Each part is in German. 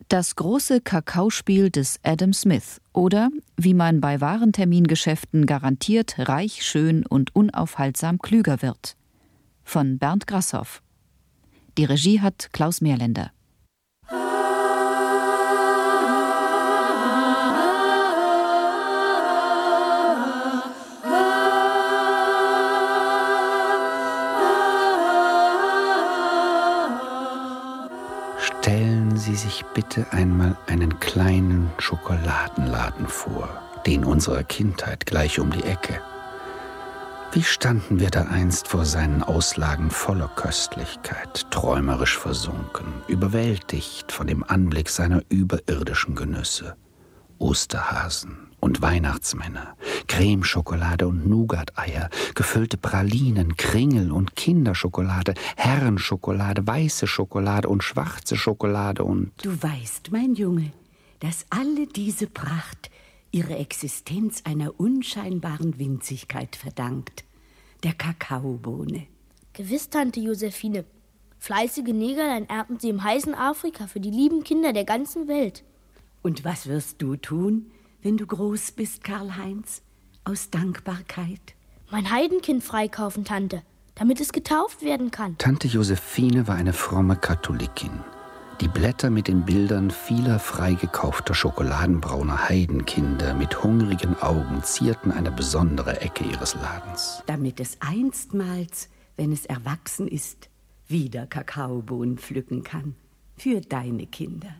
Das große Kakaospiel des Adam Smith oder wie man bei Warentermingeschäften garantiert reich, schön und unaufhaltsam klüger wird. Von Bernd Grasshoff. Die Regie hat Klaus Mehrländer. Stellen Sie sich bitte einmal einen kleinen Schokoladenladen vor, den unserer Kindheit gleich um die Ecke. Wie standen wir da einst vor seinen Auslagen voller Köstlichkeit, träumerisch versunken, überwältigt von dem Anblick seiner überirdischen Genüsse. Osterhasen und Weihnachtsmänner, Cremeschokolade und Nougat-Eier, gefüllte Pralinen, Kringel und Kinderschokolade, Herrenschokolade, weiße Schokolade und schwarze Schokolade und... Du weißt, mein Junge, dass alle diese Pracht ihre Existenz einer unscheinbaren Winzigkeit verdankt, der Kakaobohne. Gewiss, Tante Josephine. Fleißige Negerlein ernten sie im heißen Afrika für die lieben Kinder der ganzen Welt. Und was wirst du tun, wenn du groß bist, Karl-Heinz, aus Dankbarkeit? Mein Heidenkind freikaufen, Tante, damit es getauft werden kann. Tante Josephine war eine fromme Katholikin. Die Blätter mit den Bildern vieler freigekaufter schokoladenbrauner Heidenkinder mit hungrigen Augen zierten eine besondere Ecke ihres Ladens. Damit es einstmals, wenn es erwachsen ist, wieder Kakaobohnen pflücken kann. Für deine Kinder.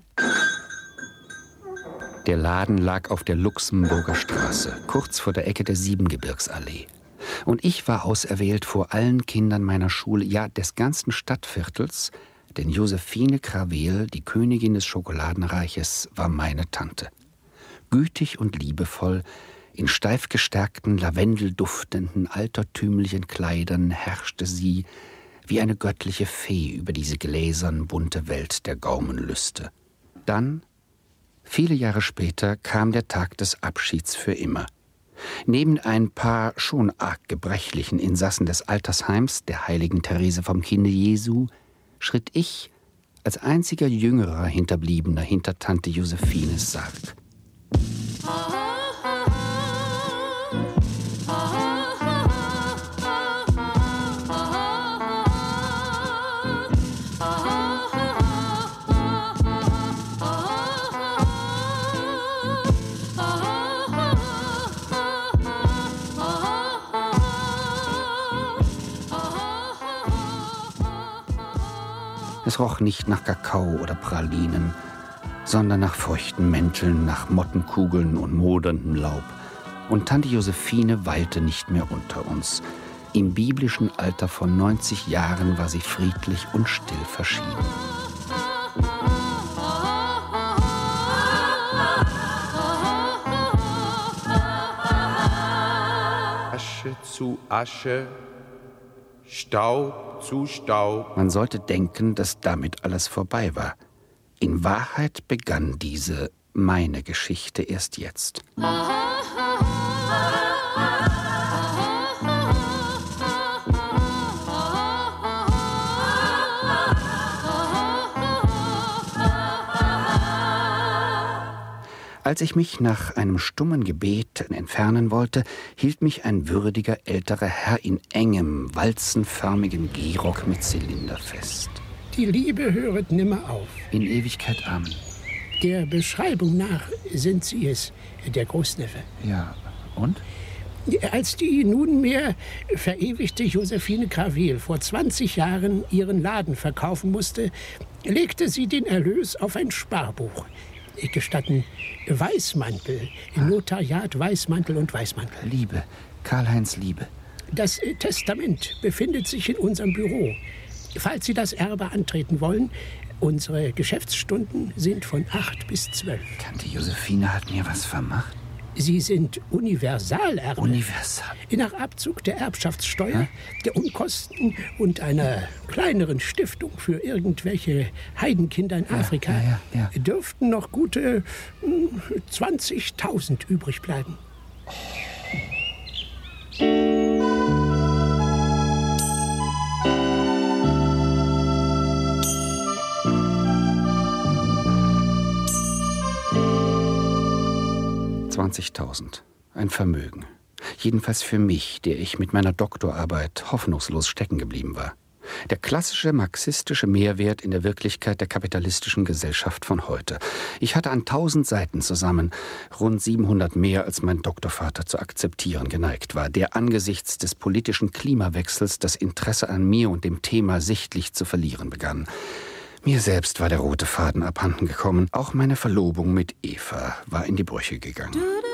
Der Laden lag auf der Luxemburger Straße, kurz vor der Ecke der Siebengebirgsallee. Und ich war auserwählt vor allen Kindern meiner Schule, ja des ganzen Stadtviertels, denn Josephine Krawel, die Königin des Schokoladenreiches, war meine Tante. Gütig und liebevoll, in steif gestärkten, lavendelduftenden, altertümlichen Kleidern herrschte sie wie eine göttliche Fee über diese gläsern bunte Welt der Gaumenlüste. Dann, viele Jahre später, kam der Tag des Abschieds für immer. Neben ein paar schon arg gebrechlichen Insassen des Altersheims, der heiligen Therese vom Kinde Jesu, schritt ich als einziger jüngerer Hinterbliebener hinter Tante Josephines Sarg. Es roch nicht nach Kakao oder Pralinen, sondern nach feuchten Mänteln, nach Mottenkugeln und moderndem Laub. Und Tante Josephine weilte nicht mehr unter uns. Im biblischen Alter von 90 Jahren war sie friedlich und still verschieden. Asche zu Asche, Staub zu Staub. Man sollte denken, dass damit alles vorbei war. In Wahrheit begann diese meine Geschichte erst jetzt. Als ich mich nach einem stummen Gebet entfernen wollte, hielt mich ein würdiger älterer Herr in engem, walzenförmigen Gehrock mit Zylinder fest. Die Liebe höret nimmer auf. In Ewigkeit Amen. Der Beschreibung nach sind Sie es, der Großneffe. Ja, und? Als die nunmehr verewigte Josephine Krawel vor 20 Jahren ihren Laden verkaufen musste, legte sie den Erlös auf ein Sparbuch. Gestatten Weißmantel, Notariat Weißmantel und Weißmantel. Liebe, Karl-Heinz Liebe. Das Testament befindet sich in unserem Büro. Falls Sie das Erbe antreten wollen, unsere Geschäftsstunden sind von 8 bis 12. Tante Josephine hat mir was vermacht. Sie sind Universalerbe. Universal. Nach Abzug der Erbschaftssteuer, der Unkosten und einer kleineren Stiftung für irgendwelche Heidenkinder in Afrika dürften noch gute 20.000 übrig bleiben. 20.000. Ein Vermögen. Jedenfalls für mich, der ich mit meiner Doktorarbeit hoffnungslos stecken geblieben war. Der klassische marxistische Mehrwert in der Wirklichkeit der kapitalistischen Gesellschaft von heute. Ich hatte an 1000 Seiten zusammen rund 700 mehr, als mein Doktorvater zu akzeptieren geneigt war, der angesichts des politischen Klimawechsels das Interesse an mir und dem Thema sichtlich zu verlieren begann. Mir selbst war der rote Faden abhanden gekommen. Auch meine Verlobung mit Eva war in die Brüche gegangen.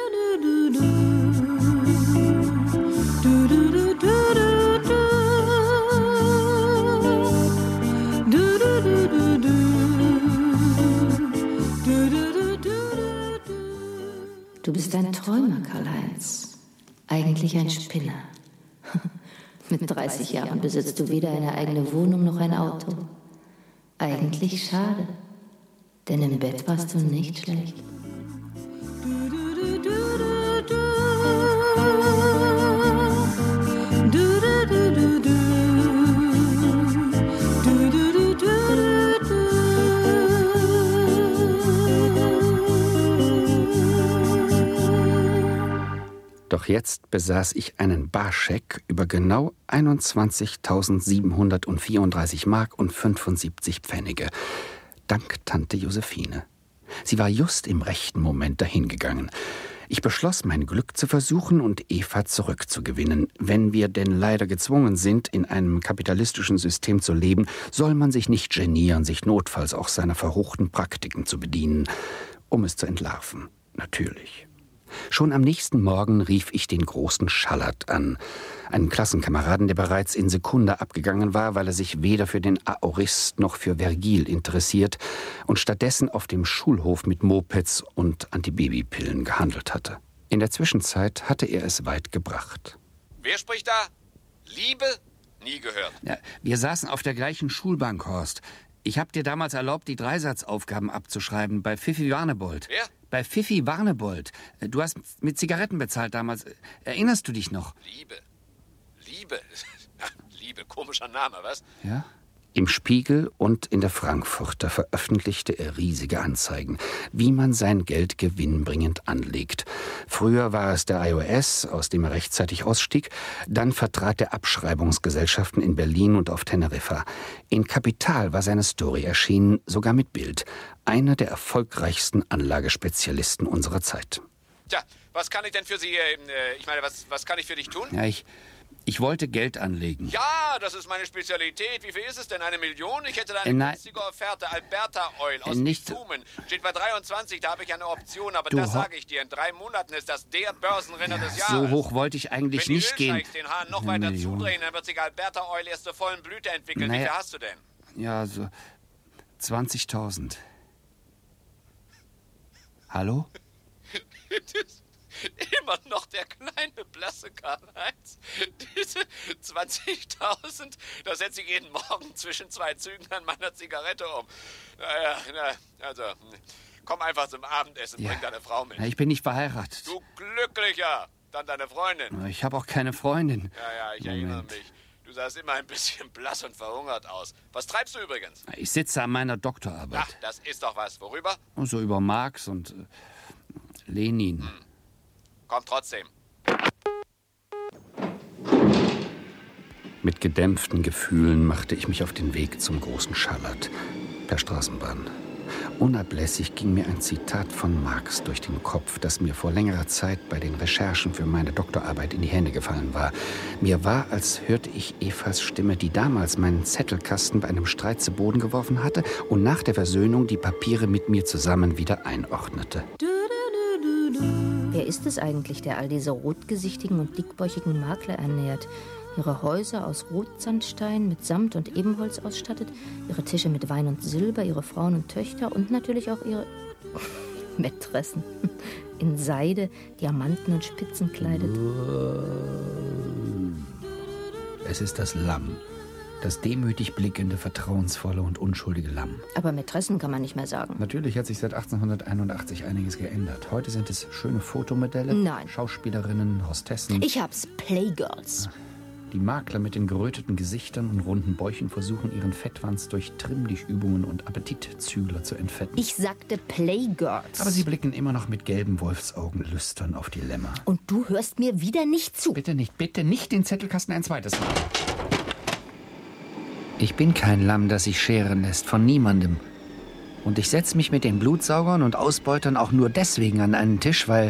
Du bist ein Träumer, Karl-Heinz. Eigentlich ein Spinner. Mit 30 Jahren besitzt du weder eine eigene Wohnung noch ein Auto. Eigentlich schade, denn im Bett warst du nicht schlecht. Doch jetzt besaß ich einen Barscheck über genau 21.734 Mark und 75 Pfennige. Dank Tante Josephine. Sie war just im rechten Moment dahingegangen. Ich beschloss, mein Glück zu versuchen und Eva zurückzugewinnen. Wenn wir denn leider gezwungen sind, in einem kapitalistischen System zu leben, soll man sich nicht genieren, sich notfalls auch seiner verruchten Praktiken zu bedienen, um es zu entlarven. Natürlich. Schon am nächsten Morgen rief ich den großen Schallert an, einen Klassenkameraden, der bereits in Sekunde abgegangen war, weil er sich weder für den Aorist noch für Vergil interessiert und stattdessen auf dem Schulhof mit Mopeds und Antibabypillen gehandelt hatte. In der Zwischenzeit hatte er es weit gebracht. Wer spricht da? Liebe? Nie gehört. Ja, wir saßen auf der gleichen Schulbank, Horst. Ich habe dir damals erlaubt, die Dreisatzaufgaben abzuschreiben bei Pfiffi Warnebold. Wer? Bei Pfiffi Warnebold. Du hast mit Zigaretten bezahlt damals. Erinnerst du dich noch? Liebe. Liebe, komischer Name, was? Ja. Im Spiegel und in der Frankfurter veröffentlichte er riesige Anzeigen, wie man sein Geld gewinnbringend anlegt. Früher war es der IOS, aus dem er rechtzeitig ausstieg. Dann vertrat er Abschreibungsgesellschaften in Berlin und auf Teneriffa. In Kapital war seine Story erschienen, sogar mit Bild. Einer der erfolgreichsten Anlagespezialisten unserer Zeit. Tja, was kann ich denn für Sie, was kann ich für dich tun? Ja, ich wollte Geld anlegen. Ja, das ist meine Spezialität. Wie viel ist es denn? 1 Million? Ich hätte da eine günstige Offerte. Alberta Oil aus Bitumen. Steht bei 23, da habe ich eine Option. Aber das sage ich dir, in 3 Monaten ist das der Börsenrenner des Jahres. So hoch wollte ich eigentlich nicht gehen. Wenn die Ölscheichs den Hahn noch weiter zudrehen, dann wird sich Alberta Oil erst zur vollen Blüte entwickeln. Wie viel hast du denn? Ja, so 20.000. Hallo? Immer noch der kleine, blasse Karl-Heinz. Diese 20.000, da setze ich jeden Morgen zwischen 2 Zügen an meiner Zigarette um. Also, komm einfach zum Abendessen, bring deine Frau mit. Ja, ich bin nicht verheiratet. Du Glücklicher! Dann deine Freundin. Ich habe auch keine Freundin. Ja, ich erinnere mich. Du sahst immer ein bisschen blass und verhungert aus. Was treibst du übrigens? Ich sitze an meiner Doktorarbeit. Ach, das ist doch was. Worüber? So über Marx und Lenin. Komm trotzdem. Mit gedämpften Gefühlen machte ich mich auf den Weg zum großen Schallert per Straßenbahn. Unablässig ging mir ein Zitat von Marx durch den Kopf, das mir vor längerer Zeit bei den Recherchen für meine Doktorarbeit in die Hände gefallen war. Mir war, als hörte ich Evas Stimme, die damals meinen Zettelkasten bei einem Streit zu Boden geworfen hatte und nach der Versöhnung die Papiere mit mir zusammen wieder einordnete. Wer ist es eigentlich, der all diese rotgesichtigen und dickbäuchigen Makler ernährt? Ihre Häuser aus Rotsandstein mit Samt und Ebenholz ausstattet, ihre Tische mit Wein und Silber, ihre Frauen und Töchter und natürlich auch ihre Mätressen in Seide, Diamanten und Spitzen kleidet. Es ist das Lamm. Das demütig blickende, vertrauensvolle und unschuldige Lamm. Aber Mätressen kann man nicht mehr sagen. Natürlich hat sich seit 1881 einiges geändert. Heute sind es schöne Fotomodelle, Nein. Schauspielerinnen, Hostessen. Ich hab's, Playgirls. Die Die Makler mit den geröteten Gesichtern und runden Bäuchen versuchen, ihren Fettwanz durch Trimmdichtübungen und Appetitzügler zu entfetten. Ich sagte Playgirls. Aber sie blicken immer noch mit gelben Wolfsaugen lüstern auf die Lämmer. Und du hörst mir wieder nicht zu. Bitte nicht den Zettelkasten ein zweites Mal. Ich bin kein Lamm, das sich scheren lässt, von niemandem. Und ich setze mich mit den Blutsaugern und Ausbeutern auch nur deswegen an einen Tisch, weil...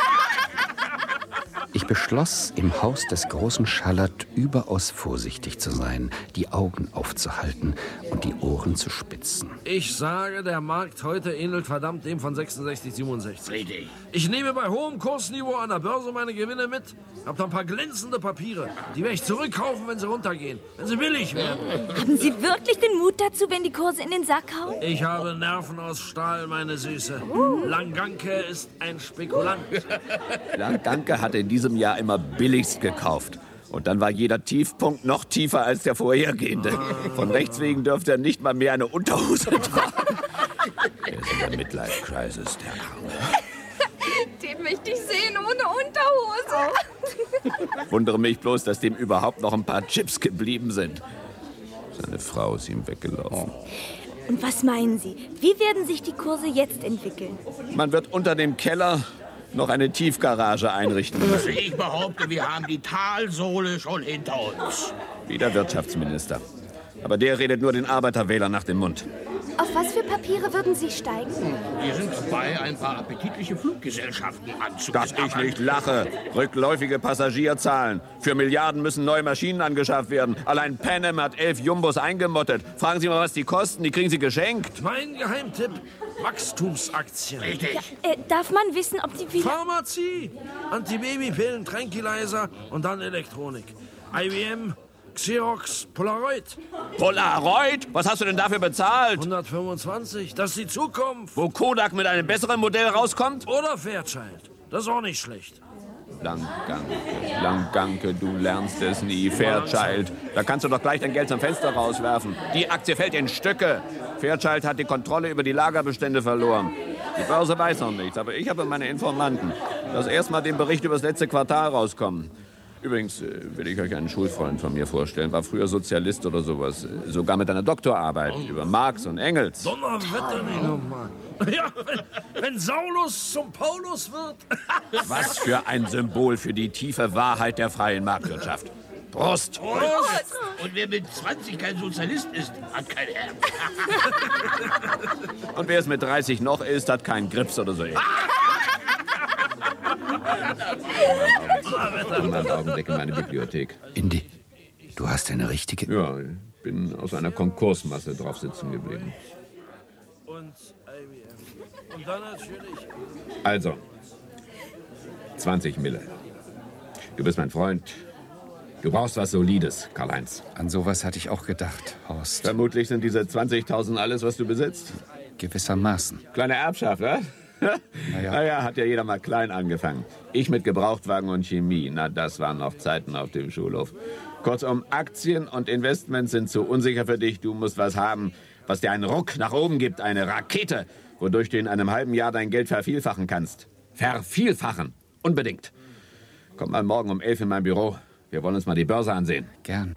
Ich beschloss, im Haus des großen Schallert überaus vorsichtig zu sein, die Augen aufzuhalten und die Ohren zu spitzen. Ich sage, der Markt heute ähnelt verdammt dem von 66, 67. Richtig. Ich nehme bei hohem Kursniveau an der Börse meine Gewinne mit, hab da ein paar glänzende Papiere. Die werde ich zurückkaufen, wenn sie runtergehen, wenn sie billig werden. Haben Sie wirklich den Mut dazu, wenn die Kurse in den Sack hauen? Ich habe Nerven aus Stahl, meine Süße. Langanke ist ein Spekulant. Langanke hatte in diesem Jahr immer billigst gekauft. Und dann war jeder Tiefpunkt noch tiefer als der vorhergehende. Von rechts wegen dürfte er nicht mal mehr eine Unterhose tragen. Er ist in der Midlife-Crisis, der Arme. Den möchte ich sehen ohne Unterhose. Wundere mich bloß, dass dem überhaupt noch ein paar Chips geblieben sind. Seine Frau ist ihm weggelaufen. Und was meinen Sie? Wie werden sich die Kurse jetzt entwickeln? Man wird unter dem Keller noch eine Tiefgarage einrichten müssen. Ich behaupte, wir haben die Talsohle schon hinter uns. Wie der Wirtschaftsminister. Aber der redet nur den Arbeiterwählern nach dem Mund. Auf was für Papiere würden Sie steigen? Wir sind dabei, ein paar appetitliche Fluggesellschaften anzubieten. Dass ich nicht lache. Rückläufige Passagierzahlen. Für Milliarden müssen neue Maschinen angeschafft werden. Allein Pan Am hat 11 Jumbos eingemottet. Fragen Sie mal, was die kosten. Die kriegen Sie geschenkt. Mein Geheimtipp: Wachstumsaktien. Richtig. Darf man wissen, ob die wieder... Pharmazie, Antibabypillen, Tranquilizer und dann Elektronik. IBM, Xerox, Polaroid. Polaroid? Was hast du denn dafür bezahlt? 125, das ist die Zukunft. Wo Kodak mit einem besseren Modell rauskommt? Oder Fairchild, das ist auch nicht schlecht. Langanke, du lernst es nie. Fairchild, da kannst du doch gleich dein Geld zum Fenster rauswerfen. Die Aktie fällt in Stücke. Fairchild hat die Kontrolle über die Lagerbestände verloren. Die Börse weiß noch nichts, aber ich habe meine Informanten. Lass erst mal den Bericht über das letzte Quartal rauskommen. Übrigens will ich euch einen Schulfreund von mir vorstellen. War früher Sozialist oder sowas. Sogar mit einer Doktorarbeit über Marx und Engels. Donnerwetter, nicht nochmal. Ja, wenn Saulus zum Paulus wird. Was für ein Symbol für die tiefe Wahrheit der freien Marktwirtschaft. Prost! Prost! Und wer mit 20 kein Sozialist ist, hat kein Herz. Und wer es mit 30 noch ist, hat keinen Grips oder so. Einen Augenblick in meine Bibliothek. Indy, du hast eine richtige... Ja, ich bin aus einer Konkursmasse drauf sitzen geblieben. Und IBM. Und dann natürlich... Also, 20 Mille. Du bist mein Freund. Du brauchst was Solides, Karl-Heinz. An sowas hatte ich auch gedacht, Horst. Vermutlich sind diese 20.000 alles, was du besitzt. Gewissermaßen. Kleine Erbschaft, wa? Naja, hat ja jeder mal klein angefangen. Ich mit Gebrauchtwagen und Chemie. Na, das waren noch Zeiten auf dem Schulhof. Kurzum, Aktien und Investments sind zu unsicher für dich. Du musst was haben, was dir einen Ruck nach oben gibt. Eine Rakete, wodurch du in einem halben Jahr dein Geld vervielfachen kannst. Vervielfachen. Unbedingt. Komm mal morgen um 11 in mein Büro. Wir wollen uns mal die Börse ansehen. Gern.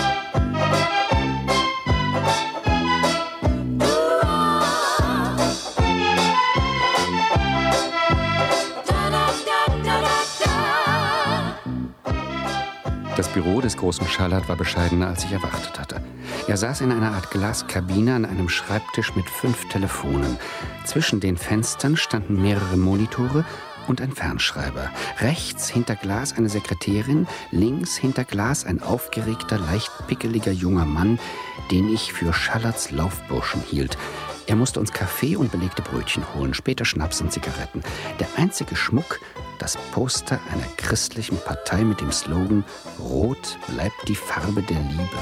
Das Büro des großen Schallert war bescheidener, als ich erwartet hatte. Er saß in einer Art Glaskabine an einem Schreibtisch mit 5 Telefonen. Zwischen den Fenstern standen mehrere Monitore und ein Fernschreiber. Rechts hinter Glas eine Sekretärin, links hinter Glas ein aufgeregter, leicht pickeliger junger Mann, den ich für Schallerts Laufburschen hielt. Er musste uns Kaffee und belegte Brötchen holen, später Schnaps und Zigaretten. Der einzige Schmuck, das Poster einer christlichen Partei mit dem Slogan »Rot bleibt die Farbe der Liebe«.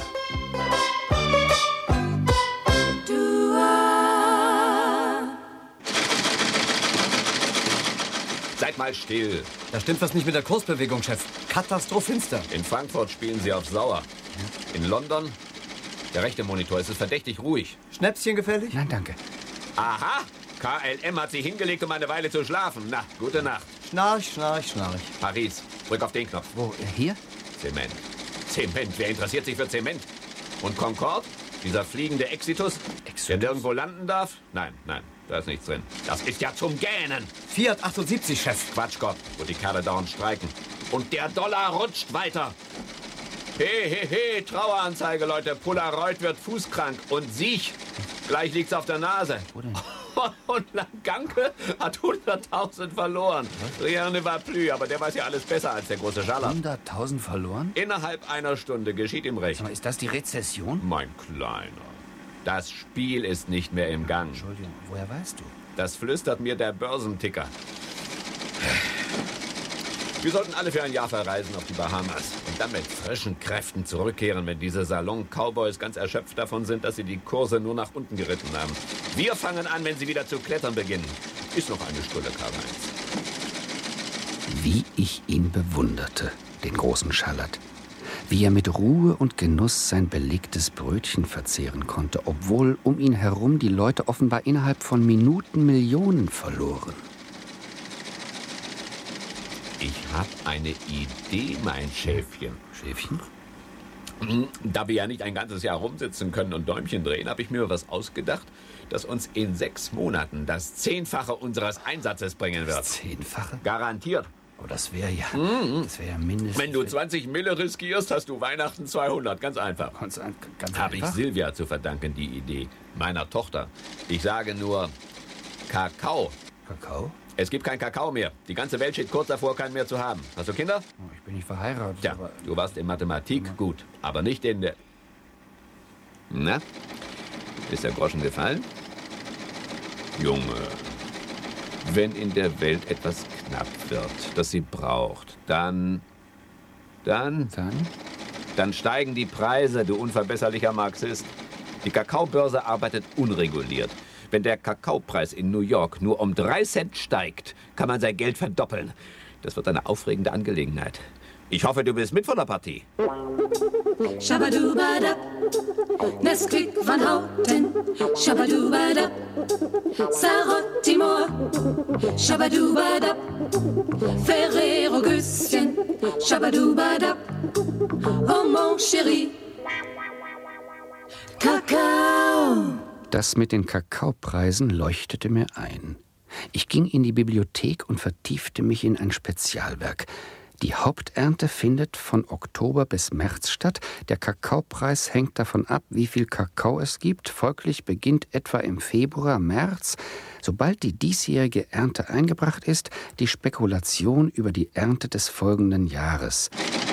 Seid mal still. Da stimmt was nicht mit der Kursbewegung, Chef. Katastrophinster. In Frankfurt spielen sie auf Sauer. In London, der rechte Monitor, ist es verdächtig ruhig. Schnäpschen gefällig? Nein, danke. Aha, KLM hat sich hingelegt, um eine Weile zu schlafen. Na, gute Nacht. Schnarch, schnarch, schnarch. Paris, drück auf den Knopf. Wo, hier? Zement. Zement, wer interessiert sich für Zement? Und Concorde? Dieser fliegende Exitus, der nirgendwo landen darf? Nein, da ist nichts drin. Das ist ja zum Gähnen. Fiat 78, Chef. Quatschgott, wo die Kerle dauernd streiken. Und der Dollar rutscht weiter. He, Traueranzeige, Leute. Polaroid wird fußkrank. Und Siech, gleich liegt's auf der Nase. Wo denn? Und Langanke hat 100.000 verloren. Rien ne va plus, aber der weiß ja alles besser als der große Schaller. 100.000 verloren? Innerhalb einer Stunde geschieht ihm recht. Sag mal, ist das die Rezession? Mein Kleiner, das Spiel ist nicht mehr im Gang. Entschuldigung, woher weißt du? Das flüstert mir der Börsenticker. Wir sollten alle für ein Jahr verreisen auf die Bahamas und dann mit frischen Kräften zurückkehren, wenn diese Salon-Cowboys ganz erschöpft davon sind, dass sie die Kurse nur nach unten geritten haben. Wir fangen an, wenn sie wieder zu klettern beginnen. Ist noch eine Stunde, Karl-Heinz. Wie ich ihn bewunderte, den großen Schallert. Wie er mit Ruhe und Genuss sein belegtes Brötchen verzehren konnte, obwohl um ihn herum die Leute offenbar innerhalb von Minuten Millionen verloren. Ich habe eine Idee, mein Schäfchen. Schäfchen? Da wir ja nicht ein ganzes Jahr rumsitzen können und Däumchen drehen, habe ich mir was ausgedacht, das uns in 6 Monaten das 10-fache unseres Einsatzes bringen wird. Das 10-fache? Garantiert. Aber das wäre ja mindestens... Wenn du 20 Mille riskierst, hast du Weihnachten 200. Ganz einfach. Ganz Habe ich Silvia zu verdanken, die Idee. Meiner Tochter. Ich sage nur Kakao. Kakao? Es gibt kein Kakao mehr. Die ganze Welt steht kurz davor, keinen mehr zu haben. Hast du Kinder? Oh, ich bin nicht verheiratet. Ja, aber du warst in Mathematik gut, aber nicht in der... Na? Ist der Groschen gefallen? Junge, wenn in der Welt etwas knapp wird, das sie braucht, dann steigen die Preise, du unverbesserlicher Marxist. Die Kakaobörse arbeitet unreguliert. Wenn der Kakaopreis in New York nur um 3 Cent steigt, kann man sein Geld verdoppeln. Das wird eine aufregende Angelegenheit. Ich hoffe, du bist mit von der Partie. Shabadubadab, Nesquik van Houten. Shabadubadab, Sarot-Timor. Shabadubadab, Ferrero Güsschen. Shabadubadab, oh mon chéri. Kakao. Das mit den Kakaopreisen leuchtete mir ein. Ich ging in die Bibliothek und vertiefte mich in ein Spezialwerk. Die Haupternte findet von Oktober bis März statt. Der Kakaopreis hängt davon ab, wie viel Kakao es gibt. Folglich beginnt etwa im Februar, März, sobald die diesjährige Ernte eingebracht ist, die Spekulation über die Ernte des folgenden Jahres.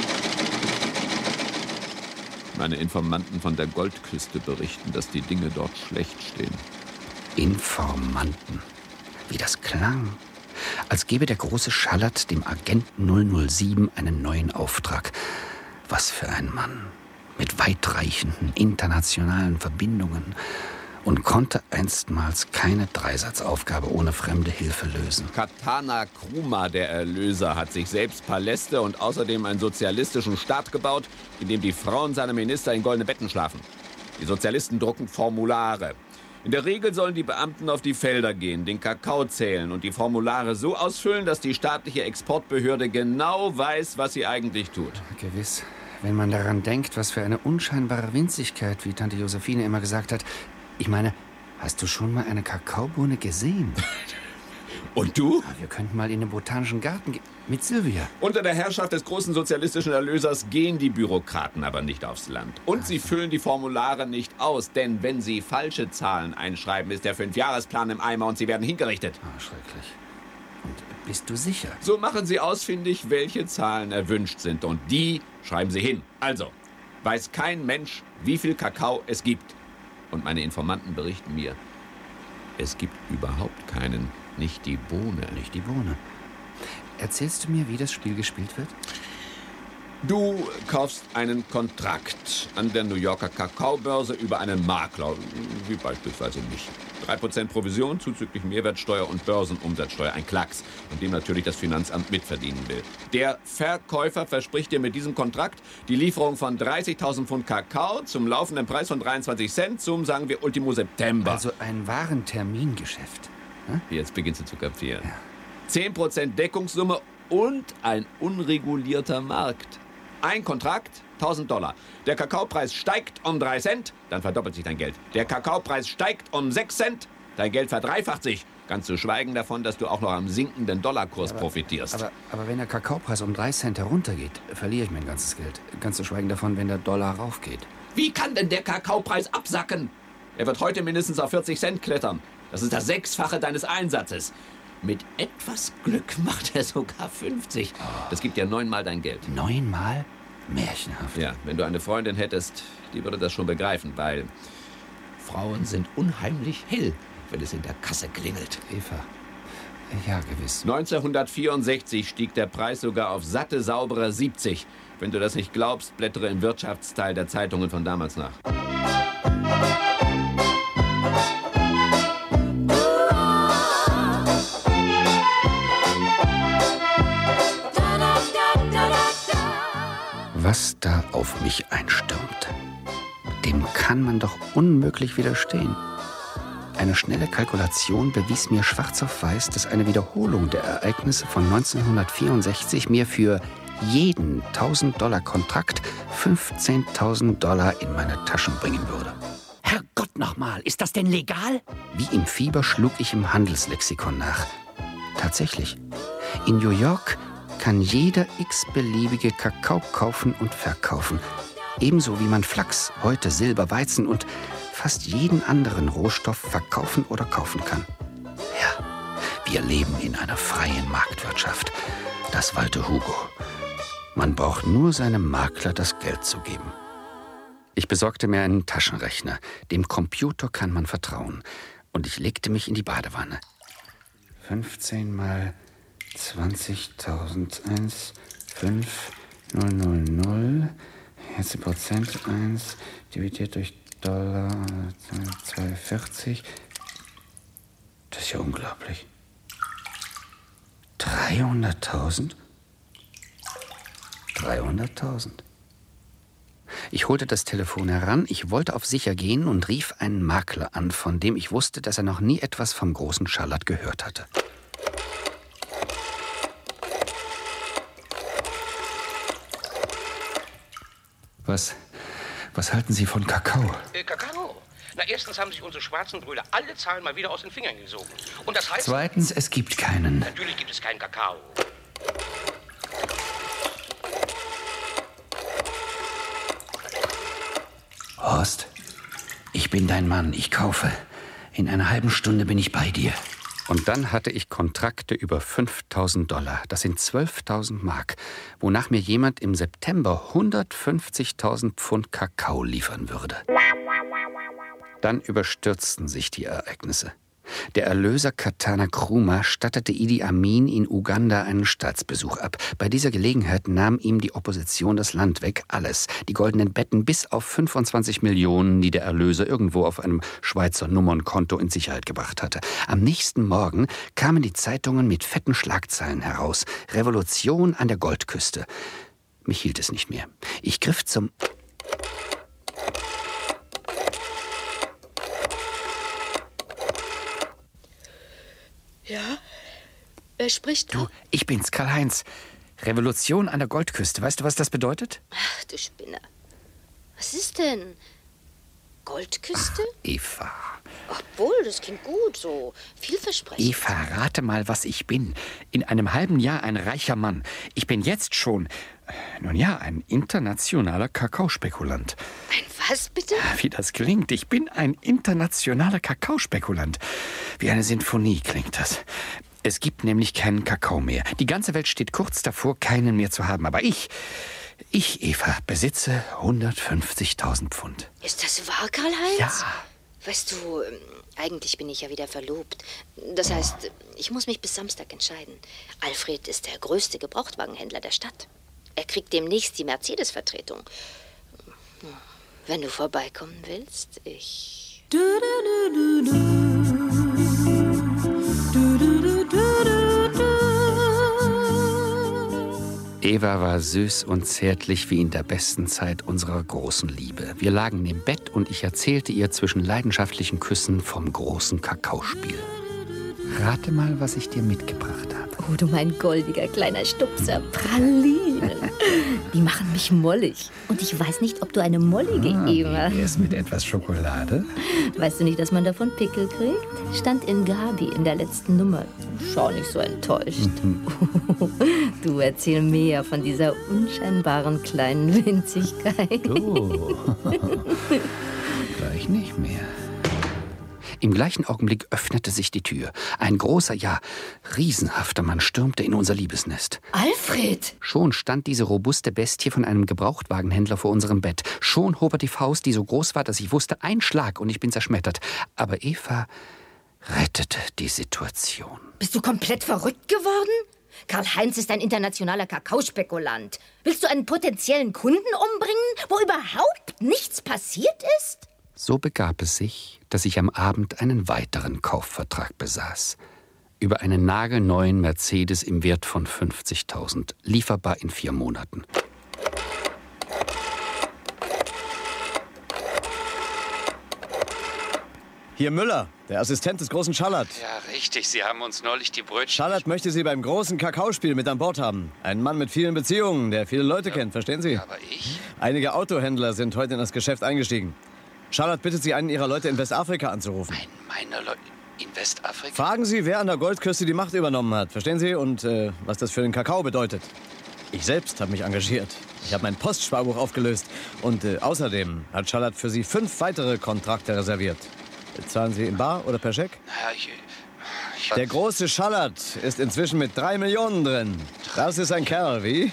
Meine Informanten von der Goldküste berichten, dass die Dinge dort schlecht stehen. Informanten. Wie das klang. Als gebe der große Schallert dem Agenten 007 einen neuen Auftrag. Was für ein Mann. Mit weitreichenden internationalen Verbindungen. Und konnte einstmals keine Dreisatzaufgabe ohne fremde Hilfe lösen. Katana Kruma, der Erlöser, hat sich selbst Paläste und außerdem einen sozialistischen Staat gebaut, in dem die Frauen seiner Minister in goldene Betten schlafen. Die Sozialisten drucken Formulare. In der Regel sollen die Beamten auf die Felder gehen, den Kakao zählen und die Formulare so ausfüllen, dass die staatliche Exportbehörde genau weiß, was sie eigentlich tut. Gewiss. Wenn man daran denkt, was für eine unscheinbare Winzigkeit, wie Tante Josephine immer gesagt hat. Ich meine, hast du schon mal eine Kakaobohne gesehen? Und du? Ja, wir könnten mal in den Botanischen Garten gehen. Mit Silvia. Unter der Herrschaft des großen sozialistischen Erlösers gehen die Bürokraten aber nicht aufs Land. Und sie füllen die Formulare nicht aus. Denn wenn sie falsche Zahlen einschreiben, ist der 5-Jahresplan im Eimer und sie werden hingerichtet. Schrecklich. Und bist du sicher? So machen sie ausfindig, welche Zahlen erwünscht sind. Und die schreiben sie hin. Also, weiß kein Mensch, wie viel Kakao es gibt. Und meine Informanten berichten mir, es gibt überhaupt keinen, nicht die Bohne. Nicht die Bohne. Erzählst du mir, wie das Spiel gespielt wird? Du kaufst einen Kontrakt an der New Yorker Kakaobörse über einen Makler, wie beispielsweise mich. 3% Provision zuzüglich Mehrwertsteuer und Börsenumsatzsteuer, ein Klacks, an dem natürlich das Finanzamt mitverdienen will. Der Verkäufer verspricht dir mit diesem Kontrakt die Lieferung von 30.000 Pfund Kakao zum laufenden Preis von 23 Cent zum, sagen wir, Ultimo September. Also ein Warentermingeschäft. Hm? Jetzt beginnst du zu kapieren. Ja. 10% Deckungssumme und ein unregulierter Markt. Ein Kontrakt, $1.000. Der Kakaopreis steigt um 3 Cent, dann verdoppelt sich dein Geld. Der Kakaopreis steigt um 6 Cent, dein Geld verdreifacht sich. Ganz zu schweigen davon, dass du auch noch am sinkenden Dollarkurs profitierst. Aber wenn der Kakaopreis um 3 Cent heruntergeht, verliere ich mein ganzes Geld. Ganz zu schweigen davon, wenn der Dollar raufgeht. Wie kann denn der Kakaopreis absacken? Er wird heute mindestens auf 40 Cent klettern. Das ist das 6-fache deines Einsatzes. Mit etwas Glück macht er sogar 50. Das gibt dir 9-mal dein Geld. 9-mal? Märchenhaft. Ja, wenn du eine Freundin hättest, die würde das schon begreifen, weil Frauen sind unheimlich hell, wenn es in der Kasse klingelt. Eva, ja, gewiss. 1964 stieg der Preis sogar auf satte, saubere 70. Wenn du das nicht glaubst, blättere im Wirtschaftsteil der Zeitungen von damals nach. Was da auf mich einstürmte, dem kann man doch unmöglich widerstehen. Eine schnelle Kalkulation bewies mir schwarz auf weiß, dass eine Wiederholung der Ereignisse von 1964 mir für jeden $1.000-Kontrakt $15.000 in meine Taschen bringen würde. Herrgott nochmal, ist das denn legal? Wie im Fieber schlug ich im Handelslexikon nach. Tatsächlich. In New York kann jeder x-beliebige Kakao kaufen und verkaufen. Ebenso wie man Flachs, heute Silber, Weizen und fast jeden anderen Rohstoff verkaufen oder kaufen kann. Ja, wir leben in einer freien Marktwirtschaft. Das wallte Hugo. Man braucht nur seinem Makler das Geld zu geben. Ich besorgte mir einen Taschenrechner. Dem Computer kann man vertrauen. Und ich legte mich in die Badewanne. 15 mal 20.001, 5,000, jetzt Prozent 1, dividiert durch Dollar, 2,40. Das ist ja unglaublich. 300.000? 300.000. Ich holte das Telefon heran, ich wollte auf sicher gehen und rief einen Makler an, von dem ich wusste, dass er noch nie etwas vom großen Charlotte gehört hatte. Was halten Sie von Kakao? Kakao? Na, erstens haben sich unsere schwarzen Brüder alle Zahlen mal wieder aus den Fingern gesogen. Und das heißt... Zweitens, es gibt keinen. Natürlich gibt es keinen Kakao. Horst, ich bin dein Mann, ich kaufe. In einer halben Stunde bin ich bei dir. Und dann hatte ich Kontrakte über $5.000. Das sind 12.000 Mark, wonach mir jemand im September 150.000 Pfund Kakao liefern würde. Dann überstürzten sich die Ereignisse. Der Erlöser Katana Nkrumah stattete Idi Amin in Uganda einen Staatsbesuch ab. Bei dieser Gelegenheit nahm ihm die Opposition das Land weg, alles. Die goldenen Betten bis auf 25 Millionen, die der Erlöser irgendwo auf einem Schweizer Nummernkonto in Sicherheit gebracht hatte. Am nächsten Morgen kamen die Zeitungen mit fetten Schlagzeilen heraus. Revolution an der Goldküste. Mich hielt es nicht mehr. Ich griff zum... Ja? Wer spricht da? Du, ich bin's, Karl-Heinz. Revolution an der Goldküste. Weißt du, was das bedeutet? Ach, du Spinner. Was ist denn? Goldküste? Ach, Eva. Obwohl, das klingt gut, so vielversprechend. Eva, rate mal, was ich bin. In einem halben Jahr ein reicher Mann. Ich bin jetzt schon, nun ja, ein internationaler Kakaospekulant. Ein was, bitte? Wie das klingt. Ich bin ein internationaler Kakaospekulant. Wie eine Sinfonie klingt das. Es gibt nämlich keinen Kakao mehr. Die ganze Welt steht kurz davor, keinen mehr zu haben. Aber ich, Eva, besitze 150.000 Pfund. Ist das wahr, Karl-Heinz? Ja. Weißt du, eigentlich bin ich ja wieder verlobt. Das heißt, ich muss mich bis Samstag entscheiden. Alfred ist der größte Gebrauchtwagenhändler der Stadt. Er kriegt demnächst die Mercedes-Vertretung. Wenn du vorbeikommen willst, ich... Eva war süß und zärtlich wie in der besten Zeit unserer großen Liebe. Wir lagen im Bett und ich erzählte ihr zwischen leidenschaftlichen Küssen vom großen Kakaospiel. Rate mal, was ich dir mitgebracht habe. Oh, du mein goldiger kleiner Stupser, Pralinen. Die machen mich mollig. Und ich weiß nicht, ob du eine mollige Eva... Wie wär's mit etwas Schokolade? Weißt du nicht, dass man davon Pickel kriegt? Stand in Gabi in der letzten Nummer. Schau nicht so enttäuscht. Du, erzähl mehr von dieser unscheinbaren kleinen Winzigkeit. Du. Gleich nicht mehr. Im gleichen Augenblick öffnete sich die Tür. Ein großer, ja, riesenhafter Mann stürmte in unser Liebesnest. Alfred! Schon stand diese robuste Bestie von einem Gebrauchtwagenhändler vor unserem Bett. Schon hob er die Faust, die so groß war, dass ich wusste, ein Schlag und ich bin zerschmettert. Aber Eva rettete die Situation. Bist du komplett verrückt geworden? Karl-Heinz ist ein internationaler Kakaospekulant. Willst du einen potenziellen Kunden umbringen, wo überhaupt nichts passiert ist? So begab es sich, dass ich am Abend einen weiteren Kaufvertrag besaß. Über einen nagelneuen Mercedes im Wert von 50.000, lieferbar in 4 Monaten. Hier Müller, der Assistent des großen Schallert. Ja, richtig. Sie haben uns neulich die Brötchen... Schallert möchte Sie beim großen Kakaospiel mit an Bord haben. Ein Mann mit vielen Beziehungen, der viele Leute kennt, verstehen Sie? Aber ich? Einige Autohändler sind heute in das Geschäft eingestiegen. Schallert bittet Sie, einen Ihrer Leute in Westafrika anzurufen. Einen meiner Leute in Westafrika? Fragen Sie, wer an der Goldküste die Macht übernommen hat, verstehen Sie? Und was das für den Kakao bedeutet. Ich selbst habe mich engagiert. Ich habe mein Postsparbuch aufgelöst. Und außerdem hat Schallert für Sie 5 weitere Kontrakte reserviert. Zahlen Sie in bar oder per Scheck? Ja, Der große Schallert ist inzwischen mit 3 Millionen drin. Das ist ein Kerl, wie?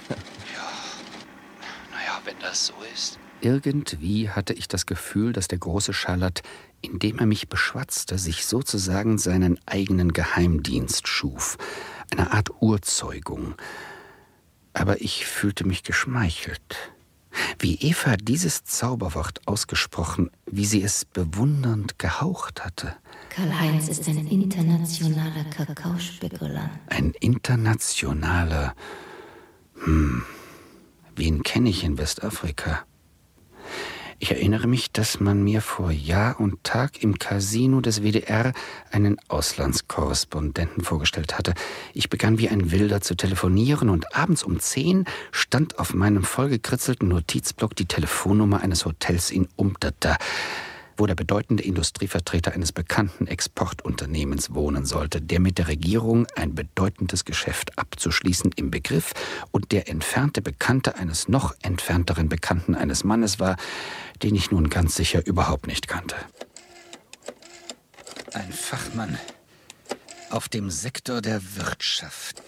Naja, wenn das so ist. Irgendwie hatte ich das Gefühl, dass der große Schallert, indem er mich beschwatzte, sich sozusagen seinen eigenen Geheimdienst schuf. Eine Art Urzeugung. Aber ich fühlte mich geschmeichelt. Wie Eva dieses Zauberwort ausgesprochen, wie sie es bewundernd gehaucht hatte. Karl-Heinz ist ein internationaler Kakaospekulant. Ein internationaler... Wen kenne ich in Westafrika? Ich erinnere mich, dass man mir vor Jahr und Tag im Casino des WDR einen Auslandskorrespondenten vorgestellt hatte. Ich begann wie ein Wilder zu telefonieren und abends um 10 stand auf meinem vollgekritzelten Notizblock die Telefonnummer eines Hotels in Umtata, wo der bedeutende Industrievertreter eines bekannten Exportunternehmens wohnen sollte, der mit der Regierung ein bedeutendes Geschäft abzuschließen im Begriff und der entfernte Bekannte eines noch entfernteren Bekannten eines Mannes war, den ich nun ganz sicher überhaupt nicht kannte. Ein Fachmann auf dem Sektor der Wirtschaft.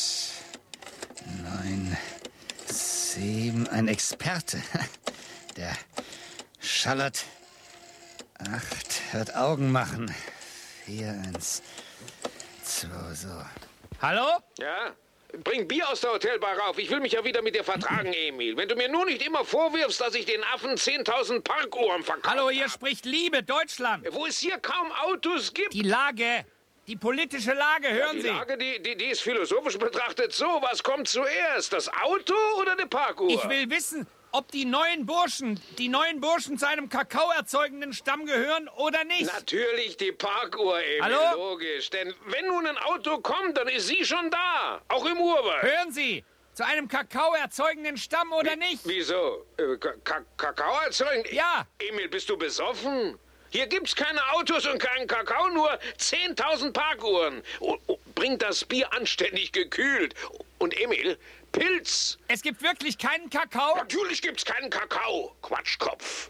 9, 7, ein Experte. Der Schallert. 8, hört Augen machen. 4, 1, 2, so. Hallo? Ja? Bring Bier aus der Hotelbar rauf. Ich will mich ja wieder mit dir vertragen, Emil. Wenn du mir nur nicht immer vorwirfst, dass ich den Affen 10.000 Parkuhren verkaufe. Hallo, hier spricht Liebe, Deutschland. Wo es hier kaum Autos gibt. Die Lage, die politische Lage, hören Sie. Die Lage, die ist philosophisch betrachtet so. Was kommt zuerst, das Auto oder eine Parkuhr? Ich will wissen, ob die neuen Burschen zu einem kakaoerzeugenden Stamm gehören oder nicht. Natürlich die Parkuhr, Emil. Hallo? Logisch. Denn wenn nun ein Auto kommt, dann ist sie schon da. Auch im Urwald. Hören Sie, zu einem kakaoerzeugenden Stamm oder nicht? Wieso? Kakao erzeugen? Ja. Emil, bist du besoffen? Hier gibt's keine Autos und keinen Kakao, nur 10.000 Parkuhren. Bring das Bier anständig gekühlt. Und Emil, Pilz. Es gibt wirklich keinen Kakao? Natürlich gibt's keinen Kakao, Quatschkopf.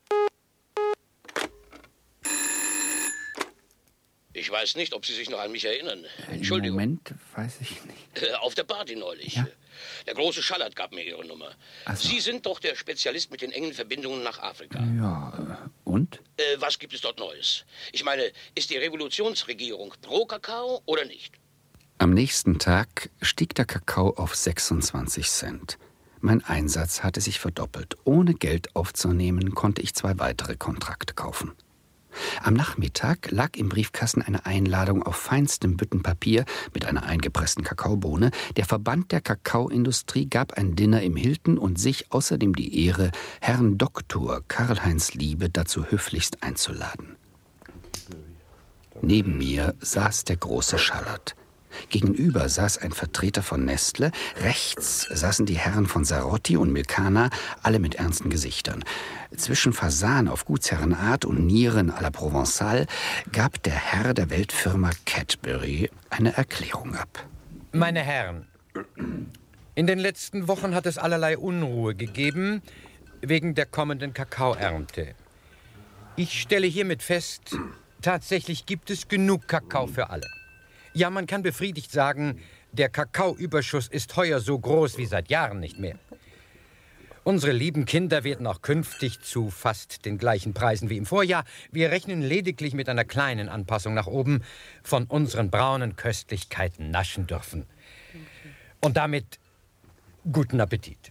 Ich weiß nicht, ob Sie sich noch an mich erinnern. Entschuldigung. Moment, weiß ich nicht. Auf der Party neulich. Ja? Der große Schallert gab mir Ihre Nummer. So. Sie sind doch der Spezialist mit den engen Verbindungen nach Afrika. Ja, und? Was gibt es dort Neues? Ich meine, ist die Revolutionsregierung pro Kakao oder nicht? Am nächsten Tag stieg der Kakao auf 26 Cent. Mein Einsatz hatte sich verdoppelt. Ohne Geld aufzunehmen, konnte ich 2 weitere Kontrakte kaufen. Am Nachmittag lag im Briefkasten eine Einladung auf feinstem Büttenpapier mit einer eingepressten Kakaobohne. Der Verband der Kakaoindustrie gab ein Dinner im Hilton und sich außerdem die Ehre, Herrn Doktor Karl-Heinz Liebe dazu höflichst einzuladen. Neben mir saß der große Schallert. Gegenüber saß ein Vertreter von Nestle, rechts saßen die Herren von Sarotti und Milcana, alle mit ernsten Gesichtern. Zwischen Fasan auf Gutsherrenart und Nieren à la Provençale gab der Herr der Weltfirma Cadbury eine Erklärung ab. Meine Herren, in den letzten Wochen hat es allerlei Unruhe gegeben wegen der kommenden Kakaoernte. Ich stelle hiermit fest, tatsächlich gibt es genug Kakao für alle. Ja, man kann befriedigt sagen, der Kakaoüberschuss ist heuer so groß wie seit Jahren nicht mehr. Unsere lieben Kinder werden auch künftig zu fast den gleichen Preisen wie im Vorjahr. Wir rechnen lediglich mit einer kleinen Anpassung nach oben von unseren braunen Köstlichkeiten naschen dürfen. Und damit guten Appetit.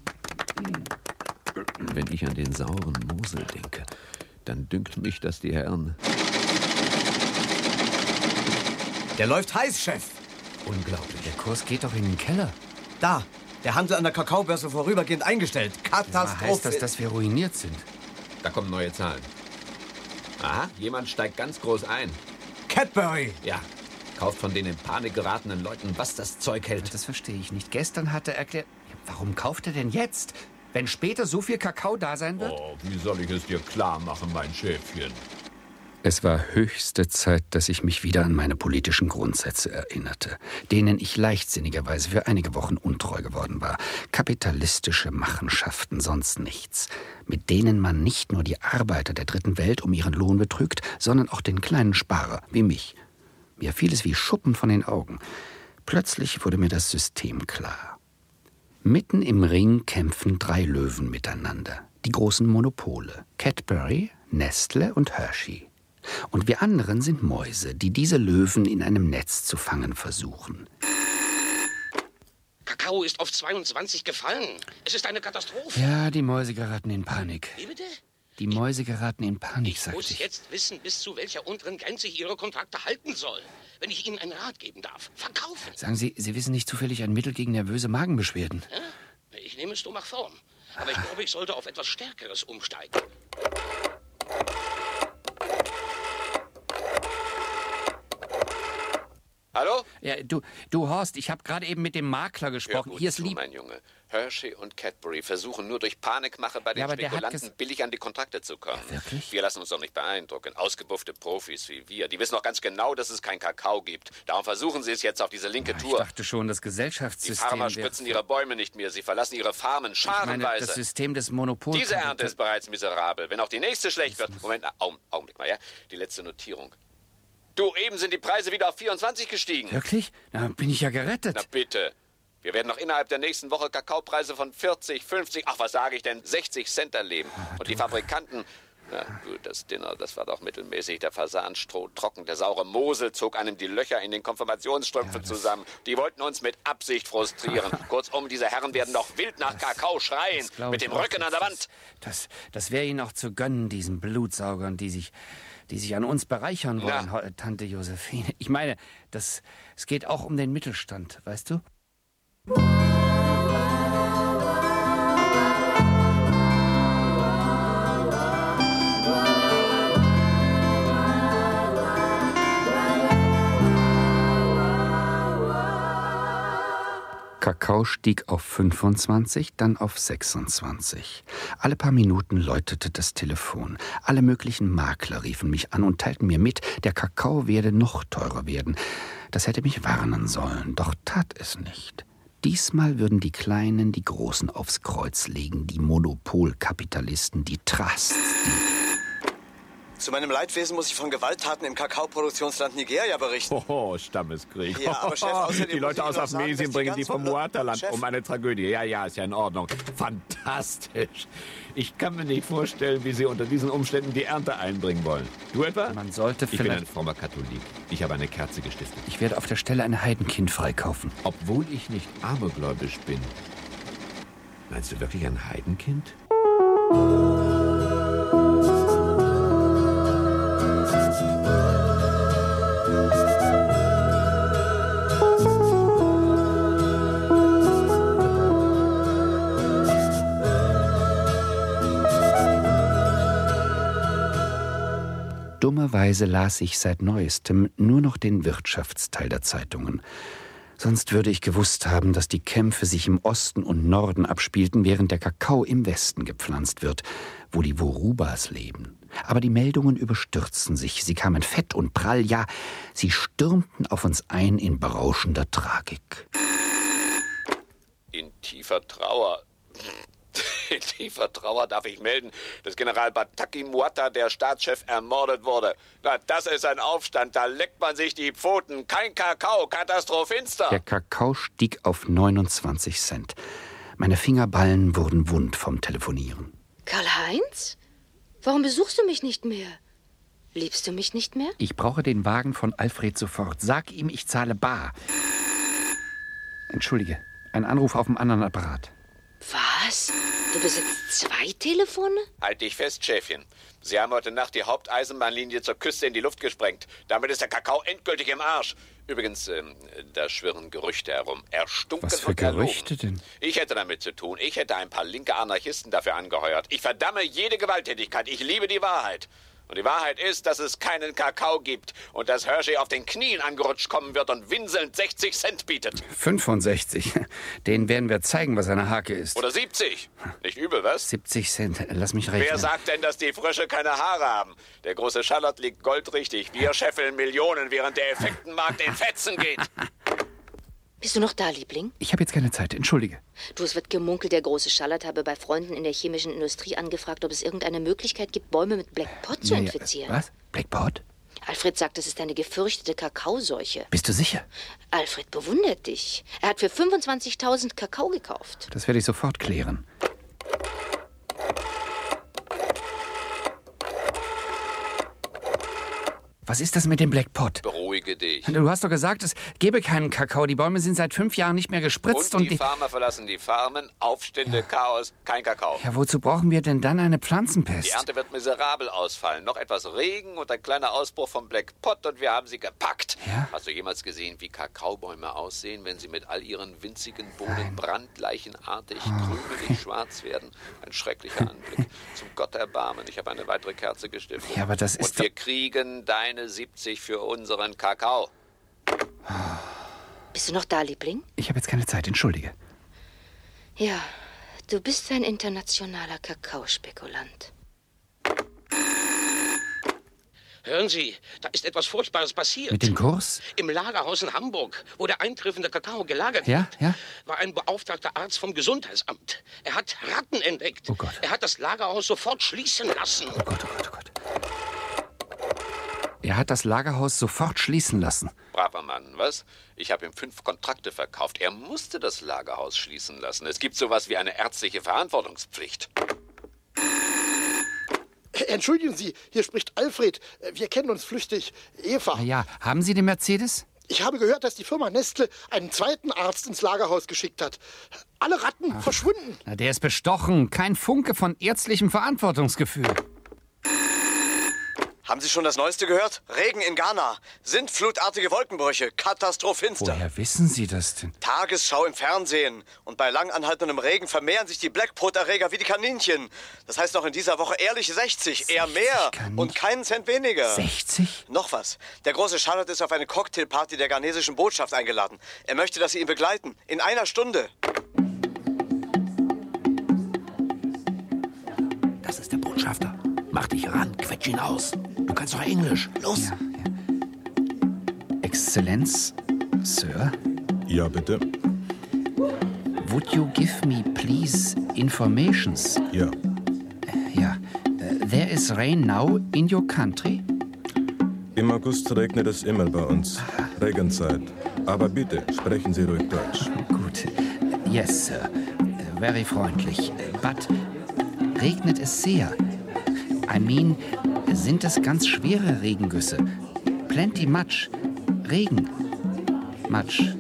Wenn ich an den sauren Mosel denke, dann dünkt mich, dass die Herren... Der läuft heiß, Chef. Unglaublich. Der Kurs geht doch in den Keller. Da, der Handel an der Kakaobörse vorübergehend eingestellt. Katastrophe. Heißt das, dass wir ruiniert sind? Da kommen neue Zahlen. Aha, jemand steigt ganz groß ein. Cadbury. Ja, kauft von den in Panik geratenen Leuten, was das Zeug hält. Das verstehe ich nicht. Gestern hat er erklärt... Warum kauft er denn jetzt? Wenn später so viel Kakao da sein wird? Oh, wie soll ich es dir klar machen, mein Schäfchen? Es war höchste Zeit, dass ich mich wieder an meine politischen Grundsätze erinnerte, denen ich leichtsinnigerweise für einige Wochen untreu geworden war. Kapitalistische Machenschaften, sonst nichts, mit denen man nicht nur die Arbeiter der dritten Welt um ihren Lohn betrügt, sondern auch den kleinen Sparer, wie mich. Mir fiel es wie Schuppen von den Augen. Plötzlich wurde mir das System klar. Mitten im Ring kämpfen 3 Löwen miteinander, die großen Monopole, Cadbury, Nestle und Hershey. Und wir anderen sind Mäuse, die diese Löwen in einem Netz zu fangen versuchen. Kakao ist auf 22 gefallen. Es ist eine Katastrophe. Ja, die Mäuse geraten in Panik. Wie bitte? Die Mäuse geraten in Panik, sagte ich. Ich muss jetzt wissen, bis zu welcher unteren Grenze ich Ihre Kontrakte halten soll. Wenn ich Ihnen einen Rat geben darf. Verkaufen. Sagen Sie, Sie wissen nicht zufällig ein Mittel gegen nervöse Magenbeschwerden? Ja? Ich nehme Stomachform. Aber ich glaube, ich sollte auf etwas Stärkeres umsteigen. Hallo? Ja, du Horst, ich habe gerade eben mit dem Makler gesprochen. Hör gut Hier ist zu, mein Junge. Hershey und Cadbury versuchen nur durch Panikmache bei den Spekulanten billig an die Kontrakte zu kommen. Ja, wirklich? Wir lassen uns doch nicht beeindrucken. Ausgebuffte Profis wie wir, die wissen doch ganz genau, dass es kein Kakao gibt. Darum versuchen sie es jetzt auf diese linke Tour. Ich dachte schon, das Gesellschaftssystem... Die Farmer spritzen ihre Bäume nicht mehr, sie verlassen ihre Farmen scharenweise. Ich meine, das System des Monopols... Diese Ernte ist bereits miserabel. Wenn auch die nächste schlecht wird... Moment, Augenblick mal, ja? Die letzte Notierung. Du, eben sind die Preise wieder auf 24 gestiegen. Wirklich? Na, bin ich ja gerettet. Na bitte. Wir werden noch innerhalb der nächsten Woche Kakaopreise von 40, 50, ach was sage ich denn, 60 Cent erleben. Und die Fabrikanten, na gut, das Dinner, das war doch mittelmäßig. Der Fasan trocken, der saure Mosel zog einem die Löcher in den Konfirmationsstrümpfen zusammen. Die wollten uns mit Absicht frustrieren. Kurzum, diese Herren werden noch wild nach Kakao schreien, mit dem Rücken an der Wand. Das wäre ihnen auch zu gönnen, diesen Blutsaugern, die sich an uns bereichern wollen, Tante Josephine. Ich meine, es geht auch um den Mittelstand, weißt du? Kakao stieg auf 25, dann auf 26. Alle paar Minuten läutete das Telefon. Alle möglichen Makler riefen mich an und teilten mir mit, der Kakao werde noch teurer werden. Das hätte mich warnen sollen, doch tat es nicht. Diesmal würden die Kleinen die Großen aufs Kreuz legen, die Monopolkapitalisten, die Trusts, Zu meinem Leidwesen muss ich von Gewalttaten im Kakaoproduktionsland Nigeria berichten. Oh, Stammeskrieg. Ja, aber Chef, außerdem die Leute aus sagen, Afnesien bringen die vom Muaterland Chef. um eine Tragödie. Ja, ist ja in Ordnung. Fantastisch. Ich kann mir nicht vorstellen, wie Sie unter diesen Umständen die Ernte einbringen wollen. Du etwa? Man sollte Ich bin ein frommer Katholik. Ich habe eine Kerze gestiftet. Ich werde auf der Stelle ein Heidenkind freikaufen. Obwohl ich nicht abergläubisch bin. Meinst du wirklich ein Heidenkind? Dummerweise las ich seit Neuestem nur noch den Wirtschaftsteil der Zeitungen. Sonst würde ich gewusst haben, dass die Kämpfe sich im Osten und Norden abspielten, während der Kakao im Westen gepflanzt wird, wo die Worubas leben. Aber die Meldungen überstürzten sich. Sie kamen fett und prall, ja, sie stürmten auf uns ein in berauschender Tragik. In tiefer Trauer darf ich melden, dass General Bataki Muata, der Staatschef, ermordet wurde. Na, das ist ein Aufstand, da leckt man sich die Pfoten. Kein Kakao, Katastrophinster. Der Kakao stieg auf 29 Cent. Meine Fingerballen wurden wund vom Telefonieren. Karl-Heinz? Warum besuchst du mich nicht mehr? Liebst du mich nicht mehr? Ich brauche den Wagen von Alfred sofort. Sag ihm, ich zahle bar. Entschuldige, ein Anruf auf dem anderen Apparat. Was? Du besitzt 2 Telefone? Halt dich fest, Schäfchen. Sie haben heute Nacht die Haupteisenbahnlinie zur Küste in die Luft gesprengt. Damit ist der Kakao endgültig im Arsch. Übrigens, da schwirren Gerüchte herum. Erstunken Was für Gerüchte denn? Ich hätte damit zu tun. Ich hätte ein paar linke Anarchisten dafür angeheuert. Ich verdamme jede Gewalttätigkeit. Ich liebe die Wahrheit. Und die Wahrheit ist, dass es keinen Kakao gibt und dass Hershey auf den Knien angerutscht kommen wird und winselnd 60 Cent bietet. 65. Den werden wir zeigen, was eine Hake ist. Oder 70. Nicht übel, was? 70 Cent. Lass mich rechnen. Wer sagt denn, dass die Frösche keine Haare haben? Der große Charlotte liegt goldrichtig. Wir scheffeln Millionen, während der Effektenmarkt in Fetzen geht. Bist du noch da, Liebling? Ich habe jetzt keine Zeit, entschuldige. Du, es wird gemunkelt, der große Charlotte habe bei Freunden in der chemischen Industrie angefragt, ob es irgendeine Möglichkeit gibt, Bäume mit Black Pot zu infizieren. Was? Black Pot? Alfred sagt, das ist eine gefürchtete Kakaoseuche. Bist du sicher? Alfred bewundert dich. Er hat für 25.000 Kakao gekauft. Das werde ich sofort klären. Was ist das mit dem Black Pot? Beruhige dich. Du hast doch gesagt, es gebe keinen Kakao. Die Bäume sind seit 5 Jahren nicht mehr gespritzt. Und die Farmer verlassen die Farmen. Aufstände, Chaos, kein Kakao. Ja, wozu brauchen wir denn dann eine Pflanzenpest? Die Ernte wird miserabel ausfallen. Noch etwas Regen und ein kleiner Ausbruch vom Black Pot und wir haben sie gepackt. Ja? Hast du jemals gesehen, wie Kakaobäume aussehen, wenn sie mit all ihren winzigen Bohnen brandleichenartig, krümelig schwarz werden? Ein schrecklicher Anblick. Zum Gott erbarmen. Ich habe eine weitere Kerze gestiftet. Ja, aber das ist und wir kriegen deine 70 für unseren Kakao. Bist du noch da, Liebling? Ich habe jetzt keine Zeit, entschuldige. Ja, du bist ein internationaler Kakaospekulant. Hören Sie, da ist etwas Furchtbares passiert. Mit dem Kurs? Im Lagerhaus in Hamburg, wo der eintreffende Kakao gelagert wird, war ein beauftragter Arzt vom Gesundheitsamt. Er hat Ratten entdeckt. Oh Gott. Er hat das Lagerhaus sofort schließen lassen. Oh Gott, oh Gott, oh Gott. Er hat das Lagerhaus sofort schließen lassen. Braver Mann, was? Ich habe ihm 5 Kontrakte verkauft. Er musste das Lagerhaus schließen lassen. Es gibt sowas wie eine ärztliche Verantwortungspflicht. Entschuldigen Sie, hier spricht Alfred. Wir kennen uns flüchtig. Eva. Ja, haben Sie den Mercedes? Ich habe gehört, dass die Firma Nestle einen zweiten Arzt ins Lagerhaus geschickt hat. Alle Ratten verschwunden. Na, der ist bestochen. Kein Funke von ärztlichem Verantwortungsgefühl. Haben Sie schon das Neueste gehört? Regen in Ghana, sintflutartige Wolkenbrüche, katastrophinster. Woher wissen Sie das denn? Tagesschau im Fernsehen. Und bei lang anhaltendem Regen vermehren sich die Blackpot-Erreger wie die Kaninchen. Das heißt noch in dieser Woche ehrlich 60, eher mehr und keinen Cent weniger. 60? Noch was. Der große Charlotte ist auf eine Cocktailparty der ghanesischen Botschaft eingeladen. Er möchte, dass Sie ihn begleiten. In einer Stunde. Das ist der Botschafter. Mach dich ran, quetsch ihn aus. Du kannst doch Englisch. Los! Ja. Exzellenz, Sir? Ja, bitte. Would you give me, please, informations? Ja. Ja. There is rain now in your country? Im August regnet es immer bei uns. Regenzeit. Aber bitte, sprechen Sie ruhig Deutsch. Gut. Yes, Sir. Very freundlich. But regnet es sehr? I mean, sind es ganz schwere Regengüsse? Plenty much. Regen. Much.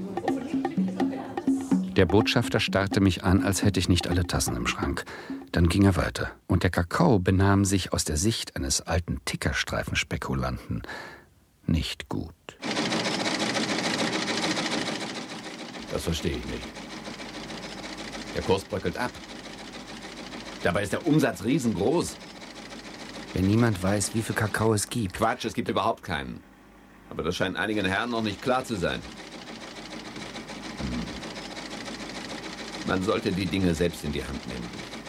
Der Botschafter starrte mich an, als hätte ich nicht alle Tassen im Schrank. Dann ging er weiter. Und der Kakao benahm sich aus der Sicht eines alten Tickerstreifenspekulanten nicht gut. Das verstehe ich nicht. Der Kurs bröckelt ab. Dabei ist der Umsatz riesengroß. Wenn niemand weiß, wie viel Kakao es gibt. Quatsch, es gibt überhaupt keinen. Aber das scheint einigen Herren noch nicht klar zu sein. Man sollte die Dinge selbst in die Hand nehmen.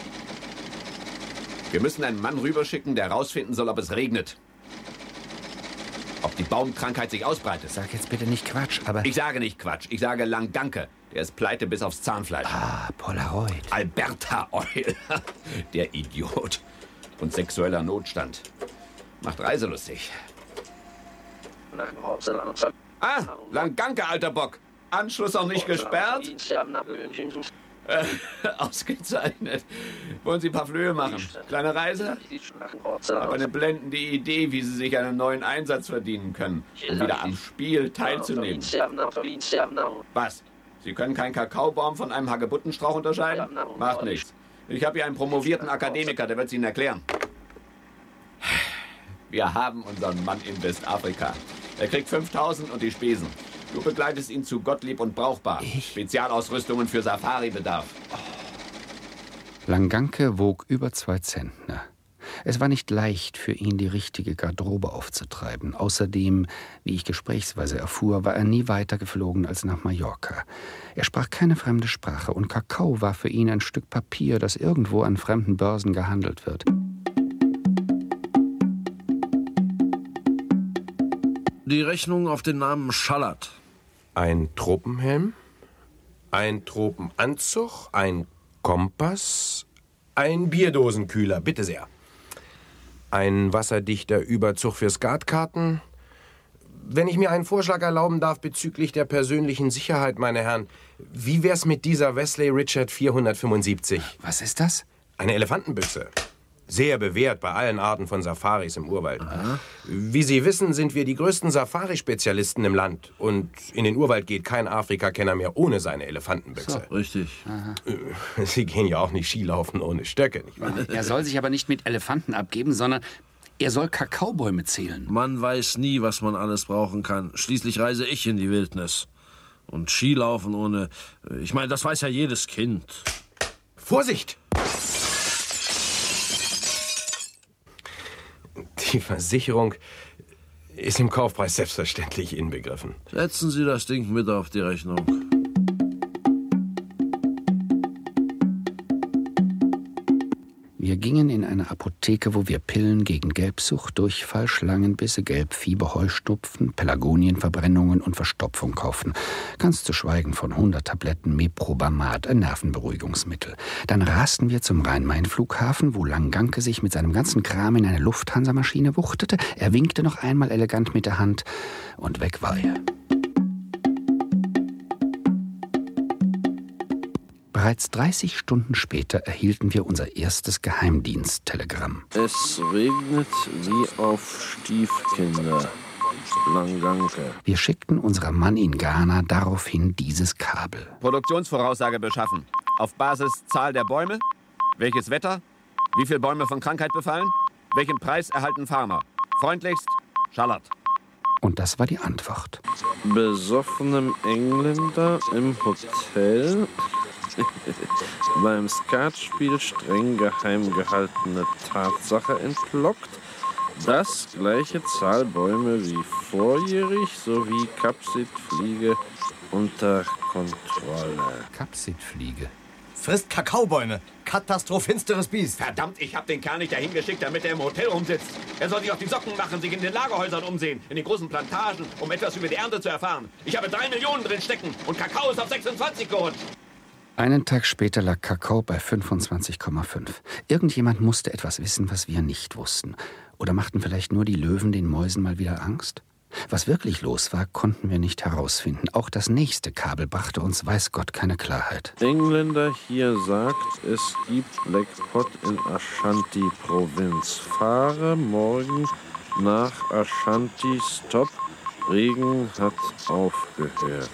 Wir müssen einen Mann rüberschicken, der herausfinden soll, ob es regnet. Ob die Baumkrankheit sich ausbreitet. Sag jetzt bitte nicht Quatsch, aber... Ich sage nicht Quatsch, ich sage Langanke. Der ist pleite bis aufs Zahnfleisch. Ah, Polaroid. Alberta Oil. Der Idiot. Und sexueller Notstand. Macht reiselustig. Ah, Langanke, alter Bock. Anschluss noch nicht gesperrt? Ausgezeichnet. Wollen Sie ein paar Flöhe machen? Kleine Reise? Aber eine blendende Idee, wie Sie sich einen neuen Einsatz verdienen können, um wieder am Spiel teilzunehmen. Was? Sie können keinen Kakaobaum von einem Hagebuttenstrauch unterscheiden? Macht nichts. Ich habe hier einen promovierten Akademiker, der wird es Ihnen erklären. Wir haben unseren Mann in Westafrika. Er kriegt 5.000 und die Spesen. Du begleitest ihn zu Gottlieb und Brauchbar. Spezialausrüstungen für Safari-Bedarf. Langanke wog über 2 Zentner. Es war nicht leicht für ihn, die richtige Garderobe aufzutreiben. Außerdem, wie ich gesprächsweise erfuhr, war er nie weiter geflogen als nach Mallorca. Er sprach keine fremde Sprache und Kakao war für ihn ein Stück Papier, das irgendwo an fremden Börsen gehandelt wird. Die Rechnung auf den Namen Schallert. Ein Tropenhelm, ein Tropenanzug, ein Kompass, ein Bierdosenkühler, bitte sehr. Ein wasserdichter Überzug für Skatkarten. Wenn ich mir einen Vorschlag erlauben darf bezüglich der persönlichen Sicherheit, meine Herren, wie wär's mit dieser Wesley Richard 475? Was ist das? Eine Elefantenbüchse. Sehr bewährt bei allen Arten von Safaris im Urwald. Aha. Wie Sie wissen, sind wir die größten Safari-Spezialisten im Land. Und in den Urwald geht kein Afrikakenner mehr ohne seine Elefantenbüchse. So, richtig. Aha. Sie gehen ja auch nicht Skilaufen ohne Stöcke, nicht wahr? Er soll sich aber nicht mit Elefanten abgeben, sondern er soll Kakaobäume zählen. Man weiß nie, was man alles brauchen kann. Schließlich reise ich in die Wildnis. Und Skilaufen ohne... Ich meine, das weiß ja jedes Kind. Vorsicht! Die Versicherung ist im Kaufpreis selbstverständlich inbegriffen. Setzen Sie das Ding mit auf die Rechnung. Wir gingen in eine Apotheke, wo wir Pillen gegen Gelbsucht, Durchfall, Schlangenbisse, Gelbfieber, Heuschnupfen, Pelagonienverbrennungen und Verstopfung kauften. Ganz zu schweigen von 100 Tabletten Meprobamat, ein Nervenberuhigungsmittel. Dann rasten wir zum Rhein-Main-Flughafen, wo Langanke sich mit seinem ganzen Kram in eine Lufthansa-Maschine wuchtete. Er winkte noch einmal elegant mit der Hand und weg war er. Bereits 30 Stunden später erhielten wir unser erstes Geheimdiensttelegramm. Es regnet wie auf Stiefkinder. Langanke. Wir schickten unserem Mann in Ghana daraufhin dieses Kabel. Produktionsvoraussage beschaffen. Auf Basis Zahl der Bäume, welches Wetter, wie viele Bäume von Krankheit befallen, welchen Preis erhalten Farmer. Freundlichst, Schallert. Und das war die Antwort. Besoffenem Engländer im Hotel... Beim Skatspiel streng geheim gehaltene Tatsache entlockt. Das gleiche Zahl Bäume wie vorjährig sowie Kapsitfliege unter Kontrolle. Kapsitfliege? Frisst Kakaobäume. Katastrophinsteres Biest. Verdammt, ich hab den Kerl nicht dahin geschickt, damit er im Hotel rumsitzt. Er soll sich auf die Socken machen, sich in den Lagerhäusern umsehen, in den großen Plantagen, um etwas über die Ernte zu erfahren. Ich habe 3 Millionen drin stecken und Kakao ist auf 26 gerutscht. Einen Tag später lag Kakao bei 25,5. Irgendjemand musste etwas wissen, was wir nicht wussten. Oder machten vielleicht nur die Löwen den Mäusen mal wieder Angst? Was wirklich los war, konnten wir nicht herausfinden. Auch das nächste Kabel brachte uns weiß Gott keine Klarheit. Engländer hier sagt, es gibt Blackpot in Ashanti-Provinz. Fahre morgen nach Ashanti. Stopp. Regen hat aufgehört.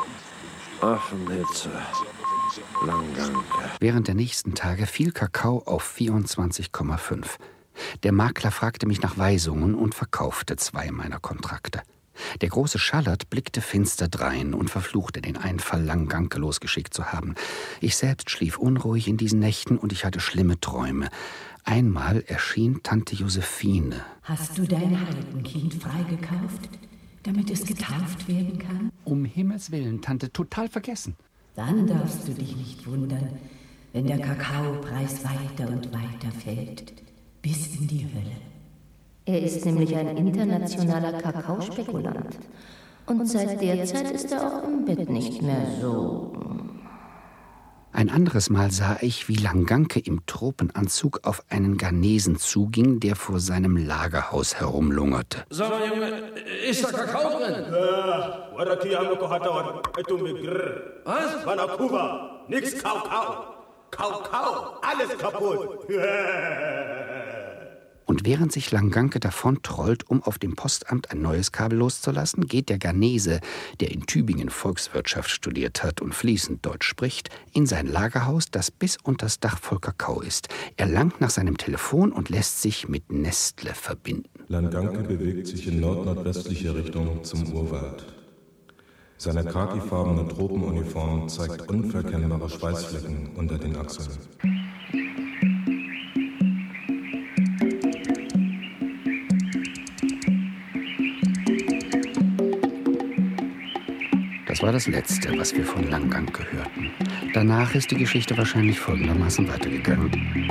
Affenhitze. Langanke. Während der nächsten Tage fiel Kakao auf 24,5. Der Makler fragte mich nach Weisungen und verkaufte 2 meiner Kontrakte. Der große Schallert blickte finster drein und verfluchte den Einfall, Langanke losgeschickt zu haben. Ich selbst schlief unruhig in diesen Nächten und ich hatte schlimme Träume. Einmal erschien Tante Josephine. Hast du dein Heidenkind freigekauft, damit es getauft werden kann? Um Himmels Willen, Tante, total vergessen. Dann darfst du dich nicht wundern, wenn der Kakaopreis weiter und weiter fällt, bis in die Hölle. Er ist nämlich ein internationaler Kakaospekulant. Und seit der Zeit ist er auch im Bett nicht mehr so. Ein anderes Mal sah ich, wie Langanke im Tropenanzug auf einen Ghanesen zuging, der vor seinem Lagerhaus herumlungerte. Sag mal, Junge, ist da Kakao drin? Was? Von Kuba. Nix Kakao. Kakao. Alles kaputt. Und während sich Langanke davontrollt, um auf dem Postamt ein neues Kabel loszulassen, geht der Ghanese, der in Tübingen Volkswirtschaft studiert hat und fließend Deutsch spricht, in sein Lagerhaus, das bis unters Dach voll Kakao ist. Er langt nach seinem Telefon und lässt sich mit Nestle verbinden. Langanke bewegt sich in nord-nordwestliche Richtung zum Urwald. Seine khakifarbene Tropenuniform zeigt unverkennbare Schweißflecken unter den Achseln. Das war das Letzte, was wir von Langanke hörten. Danach ist die Geschichte wahrscheinlich folgendermaßen weitergegangen.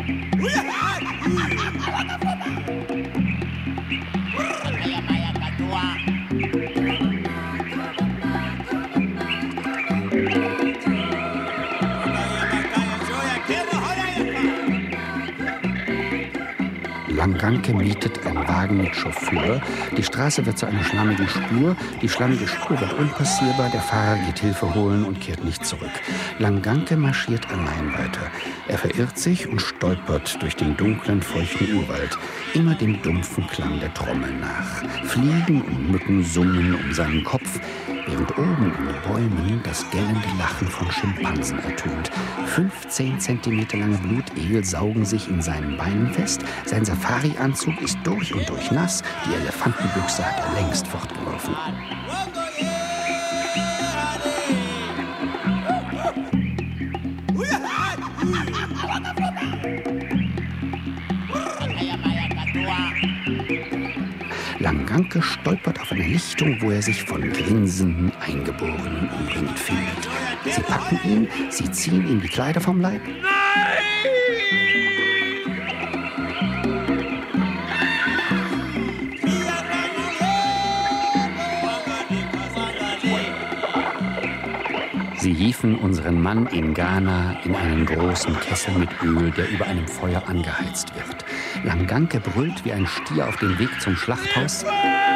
Langanke mietet einen Wagen mit Chauffeur. Die Straße wird zu einer schlammigen Spur. Die schlammige Spur wird unpassierbar. Der Fahrer geht Hilfe holen und kehrt nicht zurück. Langanke marschiert allein weiter. Er verirrt sich und stolpert durch den dunklen, feuchten Urwald, immer dem dumpfen Klang der Trommel nach. Fliegen und Mücken summen um seinen Kopf, während oben in den Bäumen das gellende Lachen von Schimpansen ertönt. 15 Zentimeter lange Blutegel saugen sich in seinen Beinen fest. Sein Safari-Anzug ist durch und durch nass. Die Elefantenbüchse hat er längst fortgeworfen. Langanke stolpert auf eine Lichtung, wo er sich von grinsenden Eingeborenen umringt findet. Sie packen ihn, sie ziehen ihm die Kleider vom Leib. Sie hieven unseren Mann in Ghana in einen großen Kessel mit Öl, der über einem Feuer angeheizt wird. Langanke brüllt wie ein Stier auf dem Weg zum Schlachthaus.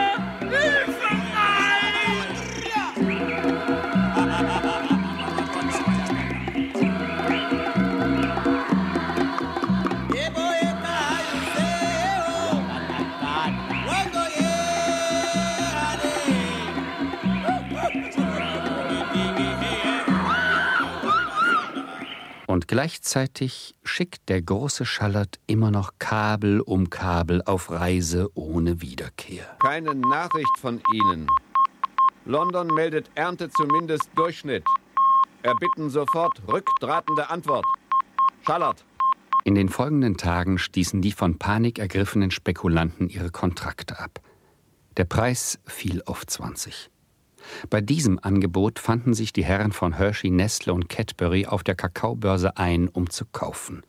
Und gleichzeitig schickt der große Schallert immer noch Kabel um Kabel auf Reise ohne Wiederkehr. Keine Nachricht von Ihnen. London meldet Ernte zumindest Durchschnitt. Erbitten sofort rückdrahtende Antwort. Schallert. In den folgenden Tagen stießen die von Panik ergriffenen Spekulanten ihre Kontrakte ab. Der Preis fiel auf 20. Bei diesem Angebot fanden sich die Herren von Hershey, Nestle und Cadbury auf der Kakaobörse ein, um zu kaufen.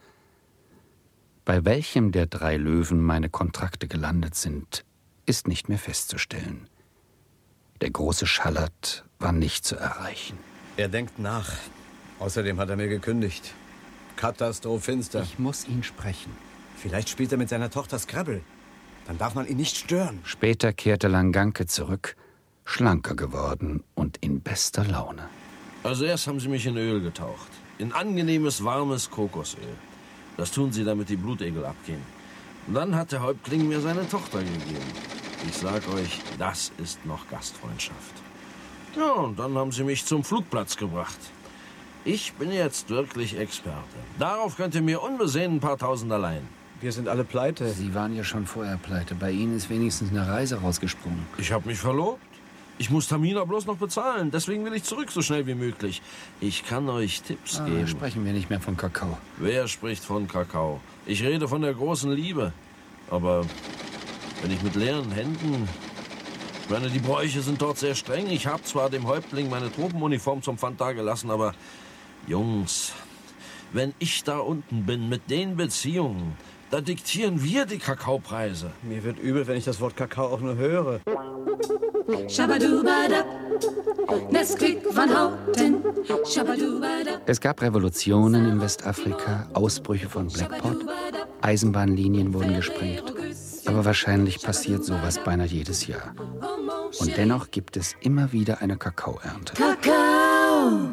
Bei welchem der 3 Löwen meine Kontrakte gelandet sind, ist nicht mehr festzustellen. Der große Schallert war nicht zu erreichen. Er denkt nach. Außerdem hat er mir gekündigt. Katastrophinster. Ich muss ihn sprechen. Vielleicht spielt er mit seiner Tochter Scrabble. Dann darf man ihn nicht stören. Später kehrte Langanke zurück, schlanker geworden und in bester Laune. Also erst haben sie mich in Öl getaucht. In angenehmes, warmes Kokosöl. Das tun sie, damit die Blutegel abgehen. Und dann hat der Häuptling mir seine Tochter gegeben. Ich sag euch, das ist noch Gastfreundschaft. Ja, und dann haben sie mich zum Flugplatz gebracht. Ich bin jetzt wirklich Experte. Darauf könnt ihr mir unbesehen ein paar Tausend allein. Wir sind alle pleite. Sie waren ja schon vorher pleite. Bei Ihnen ist wenigstens eine Reise rausgesprungen. Ich habe mich verlobt. Ich muss Tamina bloß noch bezahlen. Deswegen will ich zurück, so schnell wie möglich. Ich kann euch Tipps geben. Sprechen wir nicht mehr von Kakao. Wer spricht von Kakao? Ich rede von der großen Liebe. Aber wenn ich mit leeren Händen Ich meine, die Bräuche sind dort sehr streng. Ich habe zwar dem Häuptling meine Tropenuniform zum Pfand dagelassen, aber Jungs, wenn ich da unten bin mit den Beziehungen, da diktieren wir die Kakaopreise. Mir wird übel, wenn ich das Wort Kakao auch nur höre. Es gab Revolutionen in Westafrika, Ausbrüche von Blackpot, Eisenbahnlinien wurden gesprengt. Aber wahrscheinlich passiert sowas beinahe jedes Jahr. Und dennoch gibt es immer wieder eine Kakaoernte. Kakao!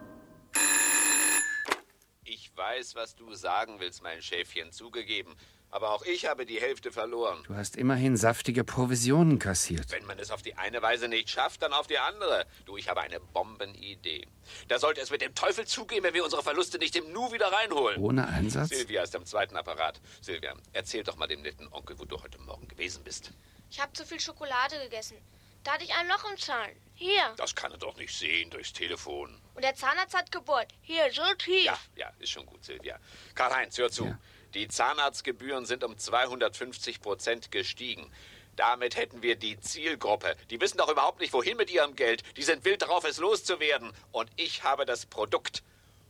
Ich weiß, was du sagen willst, mein Schäfchen, zugegeben. Aber auch ich habe die Hälfte verloren. Du hast immerhin saftige Provisionen kassiert. Wenn man es auf die eine Weise nicht schafft, dann auf die andere. Du, ich habe eine Bombenidee. Da sollte es mit dem Teufel zugehen, wenn wir unsere Verluste nicht im Nu wieder reinholen. Ohne Einsatz? Silvia ist am zweiten Apparat. Silvia, erzähl doch mal dem netten Onkel, wo du heute Morgen gewesen bist. Ich habe zu viel Schokolade gegessen. Da hatte ich ein Loch im Zahn. Hier. Das kann er doch nicht sehen durchs Telefon. Und der Zahnarzt hat gebohrt. Hier, so tief. Ja, ist schon gut, Silvia. Karl-Heinz, hör zu. Ja. Die Zahnarztgebühren sind um 250% gestiegen. Damit hätten wir die Zielgruppe. Die wissen doch überhaupt nicht, wohin mit ihrem Geld. Die sind wild darauf, es loszuwerden. Und ich habe das Produkt.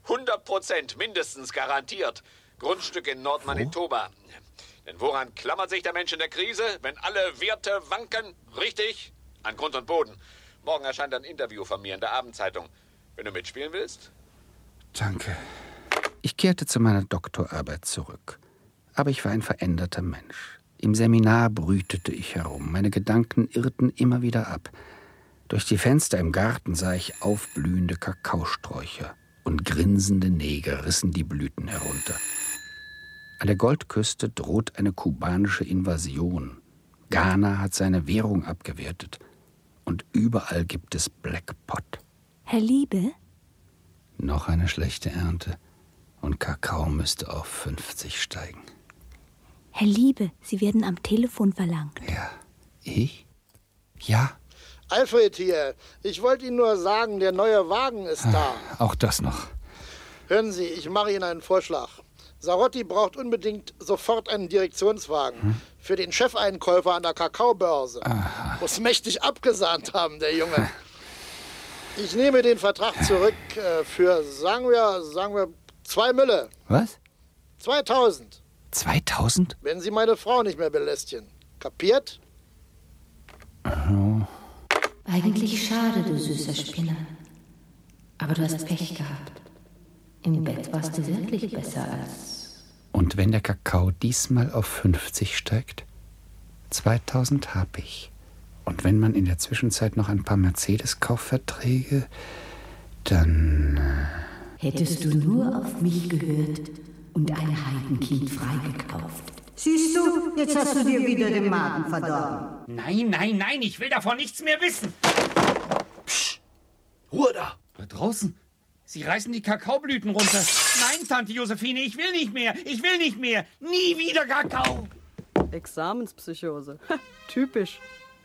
100% mindestens garantiert. Grundstück in Nordmanitoba. Denn woran klammert sich der Mensch in der Krise, wenn alle Werte wanken? Richtig? An Grund und Boden. Morgen erscheint ein Interview von mir in der Abendzeitung. Wenn du mitspielen willst? Danke. Ich kehrte zu meiner Doktorarbeit zurück. Aber ich war ein veränderter Mensch. Im Seminar brütete ich herum. Meine Gedanken irrten immer wieder ab. Durch die Fenster im Garten sah ich aufblühende Kakaosträucher. Und grinsende Neger rissen die Blüten herunter. An der Goldküste droht eine kubanische Invasion. Ghana hat seine Währung abgewertet. Und überall gibt es Blackpot. Herr Liebe? Noch eine schlechte Ernte. Und Kakao müsste auf 50 steigen. Herr Liebe, Sie werden am Telefon verlangt. Ja. Ich? Ja. Alfred hier. Ich wollte Ihnen nur sagen, der neue Wagen ist da. Auch das noch. Hören Sie, ich mache Ihnen einen Vorschlag. Sarotti braucht unbedingt sofort einen Direktionswagen. Für den Chefeinkäufer an der Kakaobörse. Muss mächtig abgesahnt haben, der Junge. Ich nehme den Vertrag zurück für, sagen wir, 2 Mülle. Was? 2000. 2000? Wenn Sie meine Frau nicht mehr belästigen. Kapiert? Oh. Eigentlich schade, du süßer Spinner. Aber du hast Pech gehabt. Im Bett warst du wirklich besser als... Und wenn der Kakao diesmal auf 50 steigt? 2000 hab ich. Und wenn man in der Zwischenzeit noch ein paar Mercedes-Kaufverträge, dann... Hättest du nur auf mich gehört und ein Heidenkind freigekauft. Siehst du, jetzt hast du dir wieder den Magen verdorben. Nein, ich will davon nichts mehr wissen. Psst, Ruhe da. Da draußen. Sie reißen die Kakaoblüten runter. Nein, Tante Josephine, ich will nicht mehr. Nie wieder Kakao. Examenspsychose. Typisch.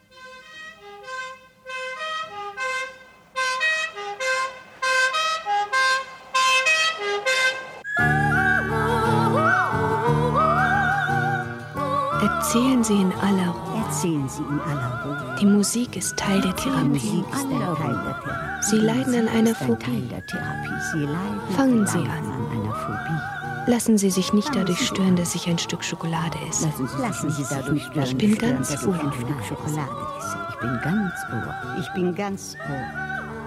Erzählen Sie in aller Ruhe. Erzählen Sie in aller Ruhe. Die Musik ist Teil der Therapie. Sie leiden an einer Phobie. Fangen Sie an. Lassen Sie sich nicht dadurch stören, dass ich ein Stück Schokolade esse. Lassen Sie dadurch stören. Ich bin ganz Ohr. Ein Stück Schokolade esse. Ich bin ganz Ohr. Ich bin ganz Ohr.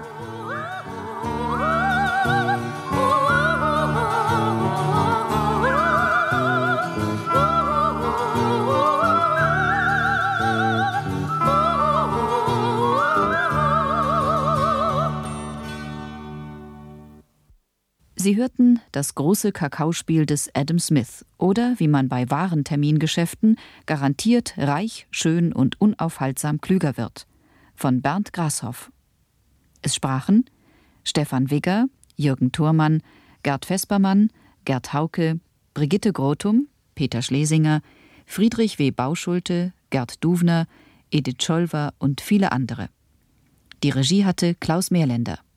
Sie hörten das große Kakaospiel des Adam Smith oder, wie man bei wahren Termingeschäften garantiert reich, schön und unaufhaltsam klüger wird, von Bernd Grashoff. Es sprachen Stefan Wigger, Jürgen Thurmann, Gerd Vespermann, Gerd Hauke, Brigitte Grotum, Peter Schlesinger, Friedrich W. Bauschulte, Gerd Duvner, Edith Scholver und viele andere. Die Regie hatte Klaus Mehrländer.